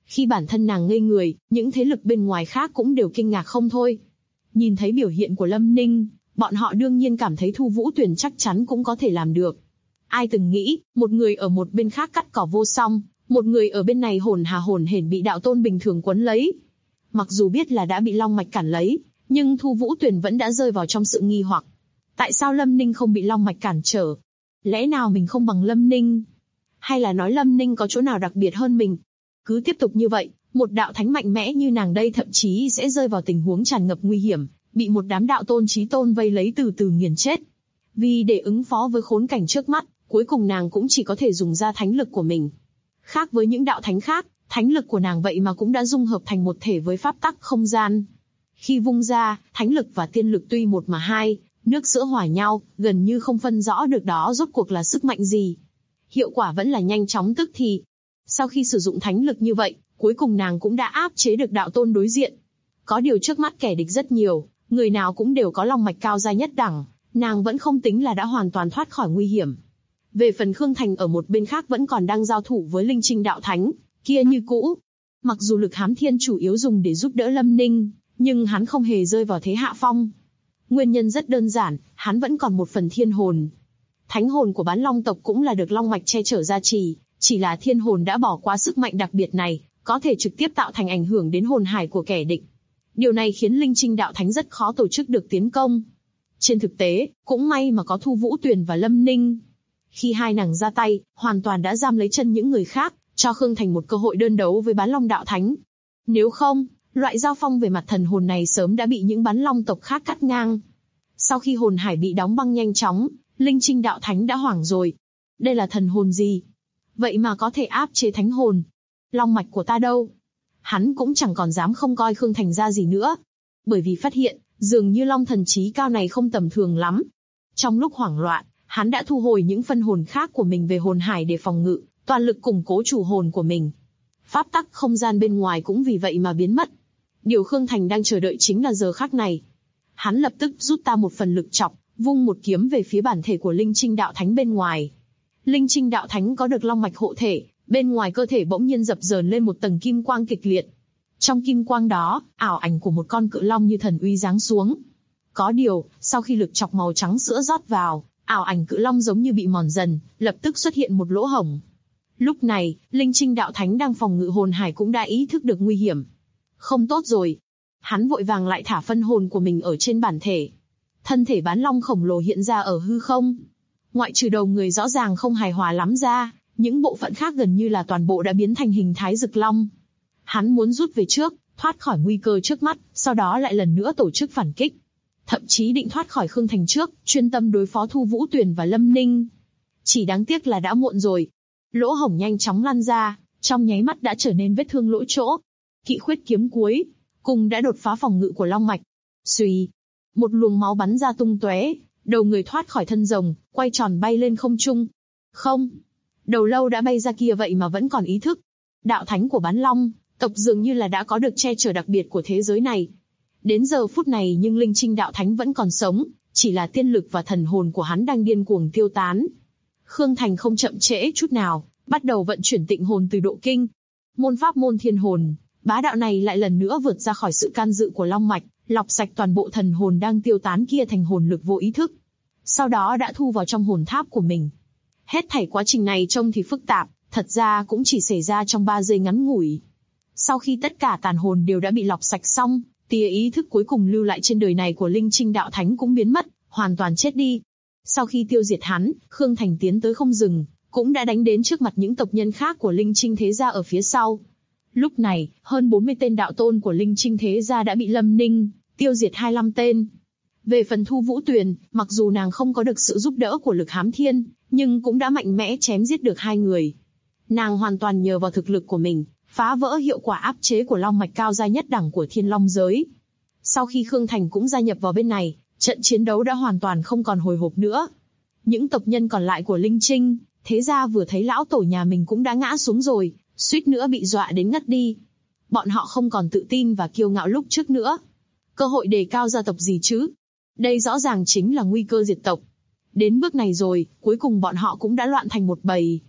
Khi bản thân nàng ngây người, những thế lực bên ngoài khác cũng đều kinh ngạc không thôi. Nhìn thấy biểu hiện của Lâm Ninh, bọn họ đương nhiên cảm thấy Thu Vũ Tuyền chắc chắn cũng có thể làm được. Ai từng nghĩ, một người ở một bên khác cắt cỏ vô song, một người ở bên này hồn hà hồn hển bị đạo tôn bình thường quấn lấy. Mặc dù biết là đã bị long mạch cản lấy, nhưng Thu Vũ Tuyền vẫn đã rơi vào trong sự nghi hoặc. Tại sao Lâm Ninh không bị long mạch cản trở? Lẽ nào mình không bằng Lâm Ninh? Hay là nói Lâm Ninh có chỗ nào đặc biệt hơn mình? Cứ tiếp tục như vậy, một đạo thánh mạnh mẽ như nàng đây thậm chí sẽ rơi vào tình huống tràn ngập nguy hiểm, bị một đám đạo tôn chí tôn vây lấy từ từ nghiền chết. Vì để ứng phó với khốn cảnh trước mắt, cuối cùng nàng cũng chỉ có thể dùng ra thánh lực của mình. Khác với những đạo thánh khác, thánh lực của nàng vậy mà cũng đã dung hợp thành một thể với pháp tắc không gian. Khi vung ra, thánh lực và tiên lực tuy một mà hai, nước sữa hòa nhau, gần như không phân rõ được đó rốt cuộc là sức mạnh gì. Hiệu quả vẫn là nhanh chóng tức thì. Sau khi sử dụng thánh lực như vậy, cuối cùng nàng cũng đã áp chế được đạo tôn đối diện. Có điều trước mắt kẻ địch rất nhiều, người nào cũng đều có long mạch cao giai nhất đẳng, nàng vẫn không tính là đã hoàn toàn thoát khỏi nguy hiểm. Về phần Khương Thành ở một bên khác vẫn còn đang giao thủ với Linh Trinh đạo thánh, kia như cũ. Mặc dù lực hám thiên chủ yếu dùng để giúp đỡ Lâm Ninh, nhưng hắn không hề rơi vào thế hạ phong. Nguyên nhân rất đơn giản, hắn vẫn còn một phần thiên hồn. Thánh hồn của bán long tộc cũng là được long mạch che chở gia trì, chỉ là thiên hồn đã bỏ qua sức mạnh đặc biệt này, có thể trực tiếp tạo thành ảnh hưởng đến hồn hải của kẻ địch. Điều này khiến Linh Trinh đạo thánh rất khó tổ chức được tiến công. Trên thực tế, cũng may mà có Thu Vũ Tuyền và Lâm Ninh. Khi hai nàng ra tay, hoàn toàn đã giam lấy chân những người khác, cho Khương Thành một cơ hội đơn đấu với bán long đạo thánh. Nếu không, loại giao phong về mặt thần hồn này sớm đã bị những bán long tộc khác cắt ngang. Sau khi hồn hải bị đóng băng nhanh chóng, Linh Trinh đạo thánh đã hoảng rồi. Đây là thần hồn gì? Vậy mà có thể áp chế thánh hồn. Long mạch của ta đâu? Hắn cũng chẳng còn dám không coi Khương Thành ra gì nữa. Bởi vì phát hiện, dường như long thần trí cao này không tầm thường lắm. Trong lúc hoảng loạn, hắn đã thu hồi những phân hồn khác của mình về hồn hải để phòng ngự, toàn lực củng cố chủ hồn của mình. Pháp tắc không gian bên ngoài cũng vì vậy mà biến mất. Điều Khương Thành đang chờ đợi chính là giờ khắc này. Hắn lập tức rút ta một phần lực chọc, vung một kiếm về phía bản thể của Linh Trinh đạo thánh bên ngoài. Linh Trinh đạo thánh có được long mạch hộ thể, bên ngoài cơ thể bỗng nhiên dập dờn lên một tầng kim quang kịch liệt. Trong kim quang đó, ảo ảnh của một con cự long như thần uy giáng xuống. Có điều, sau khi lực chọc màu trắng sữa rót vào, ảo ảnh cự long giống như bị mòn dần, lập tức xuất hiện một lỗ hổng. Lúc này, Linh Trinh đạo thánh đang phòng ngự hồn hải cũng đã ý thức được nguy hiểm. Không tốt rồi. Hắn vội vàng lại thả phân hồn của mình ở trên bản thể. Thân thể bán long khổng lồ hiện ra ở hư không. Ngoại trừ đầu người rõ ràng không hài hòa lắm ra, những bộ phận khác gần như là toàn bộ đã biến thành hình thái rực long. Hắn muốn rút về trước, thoát khỏi nguy cơ trước mắt, sau đó lại lần nữa tổ chức phản kích. Thậm chí định thoát khỏi Khương Thành trước, chuyên tâm đối phó Thu Vũ Tuyền và Lâm Ninh. Chỉ đáng tiếc là đã muộn rồi. Lỗ hổng nhanh chóng lan ra, trong nháy mắt đã trở nên vết thương lỗ chỗ. Kỵ khuyết kiếm cuối, cùng đã đột phá phòng ngự của long mạch. Xuy, một luồng máu bắn ra tung tóe, đầu người thoát khỏi thân rồng, quay tròn bay lên không trung. Không, đầu lâu đã bay ra kia vậy mà vẫn còn ý thức. Đạo thánh của bán long tộc dường như là đã có được che chở đặc biệt của thế giới này. Đến giờ phút này nhưng Linh Trinh đạo thánh vẫn còn sống, chỉ là tiên lực và thần hồn của hắn đang điên cuồng tiêu tán. Khương Thành không chậm trễ chút nào, bắt đầu vận chuyển tịnh hồn từ độ kinh. Môn pháp môn thiên hồn, bá đạo này lại lần nữa vượt ra khỏi sự can dự của long mạch, lọc sạch toàn bộ thần hồn đang tiêu tán kia thành hồn lực vô ý thức. Sau đó đã thu vào trong hồn tháp của mình. Hết thảy quá trình này trông thì phức tạp, thật ra cũng chỉ xảy ra trong 3 giây ngắn ngủi. Sau khi tất cả tàn hồn đều đã bị lọc sạch xong, tia ý thức cuối cùng lưu lại trên đời này của Linh Trinh đạo thánh cũng biến mất, hoàn toàn chết đi. Sau khi tiêu diệt hắn, Khương Thành tiến tới không dừng, cũng đã đánh đến trước mặt những tộc nhân khác của Linh Trinh thế gia ở phía sau. Lúc này, hơn 40 tên đạo tôn của Linh Trinh thế gia đã bị Lâm Ninh tiêu diệt 25 tên. Về phần Thu Vũ Tuyền, mặc dù nàng không có được sự giúp đỡ của lực hám thiên, nhưng cũng đã mạnh mẽ chém giết được 2 người. Nàng hoàn toàn nhờ vào thực lực của mình, phá vỡ hiệu quả áp chế của long mạch cao giai nhất đẳng của Thiên Long giới. Sau khi Khương Thành cũng gia nhập vào bên này, trận chiến đấu đã hoàn toàn không còn hồi hộp nữa. Những tộc nhân còn lại của Linh Trinh thế gia vừa thấy lão tổ nhà mình cũng đã ngã xuống rồi, suýt nữa bị dọa đến ngất đi. Bọn họ không còn tự tin và kiêu ngạo lúc trước nữa. Cơ hội đề cao gia tộc gì chứ? Đây rõ ràng chính là nguy cơ diệt tộc. Đến bước này rồi, cuối cùng bọn họ cũng đã loạn thành một bầy.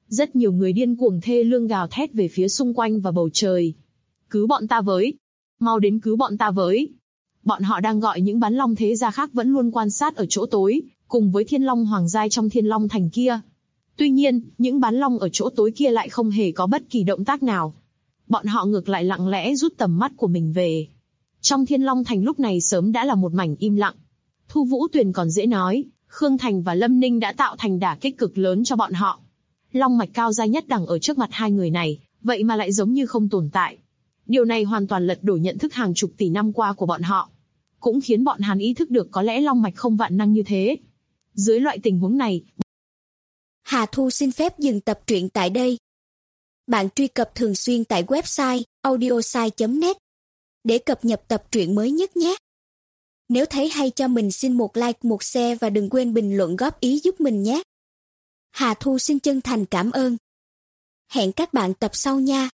Rất nhiều người điên cuồng thê lương gào thét về phía xung quanh và bầu trời. Cứu bọn ta với! Mau đến cứu bọn ta với! Bọn họ đang gọi những bán long thế gia khác vẫn luôn quan sát ở chỗ tối, cùng với thiên long hoàng giai trong Thiên Long Thành kia. Tuy nhiên, những bán long ở chỗ tối kia lại không hề có bất kỳ động tác nào. Bọn họ ngược lại lặng lẽ rút tầm mắt của mình về. Trong Thiên Long Thành lúc này sớm đã là một mảnh im lặng. Thu Vũ Tuyền còn dễ nói, Khương Thành và Lâm Ninh đã tạo thành đả kích cực lớn cho bọn họ. Long mạch cao giai nhất đẳng ở trước mặt hai người này, vậy mà lại giống như không tồn tại. Điều này hoàn toàn lật đổ nhận thức hàng chục tỷ năm qua của bọn họ. Cũng khiến bọn hắn ý thức được có lẽ long mạch không vạn năng như thế. Dưới loại tình huống này, Hà Thu xin phép dừng tập truyện tại đây. Bạn truy cập thường xuyên tại website audiosai.net để cập nhật tập truyện mới nhất nhé. Nếu thấy hay cho mình xin một like, một share và đừng quên bình luận góp ý giúp mình nhé. Hà Thu xin chân thành cảm ơn. Hẹn các bạn tập sau nha.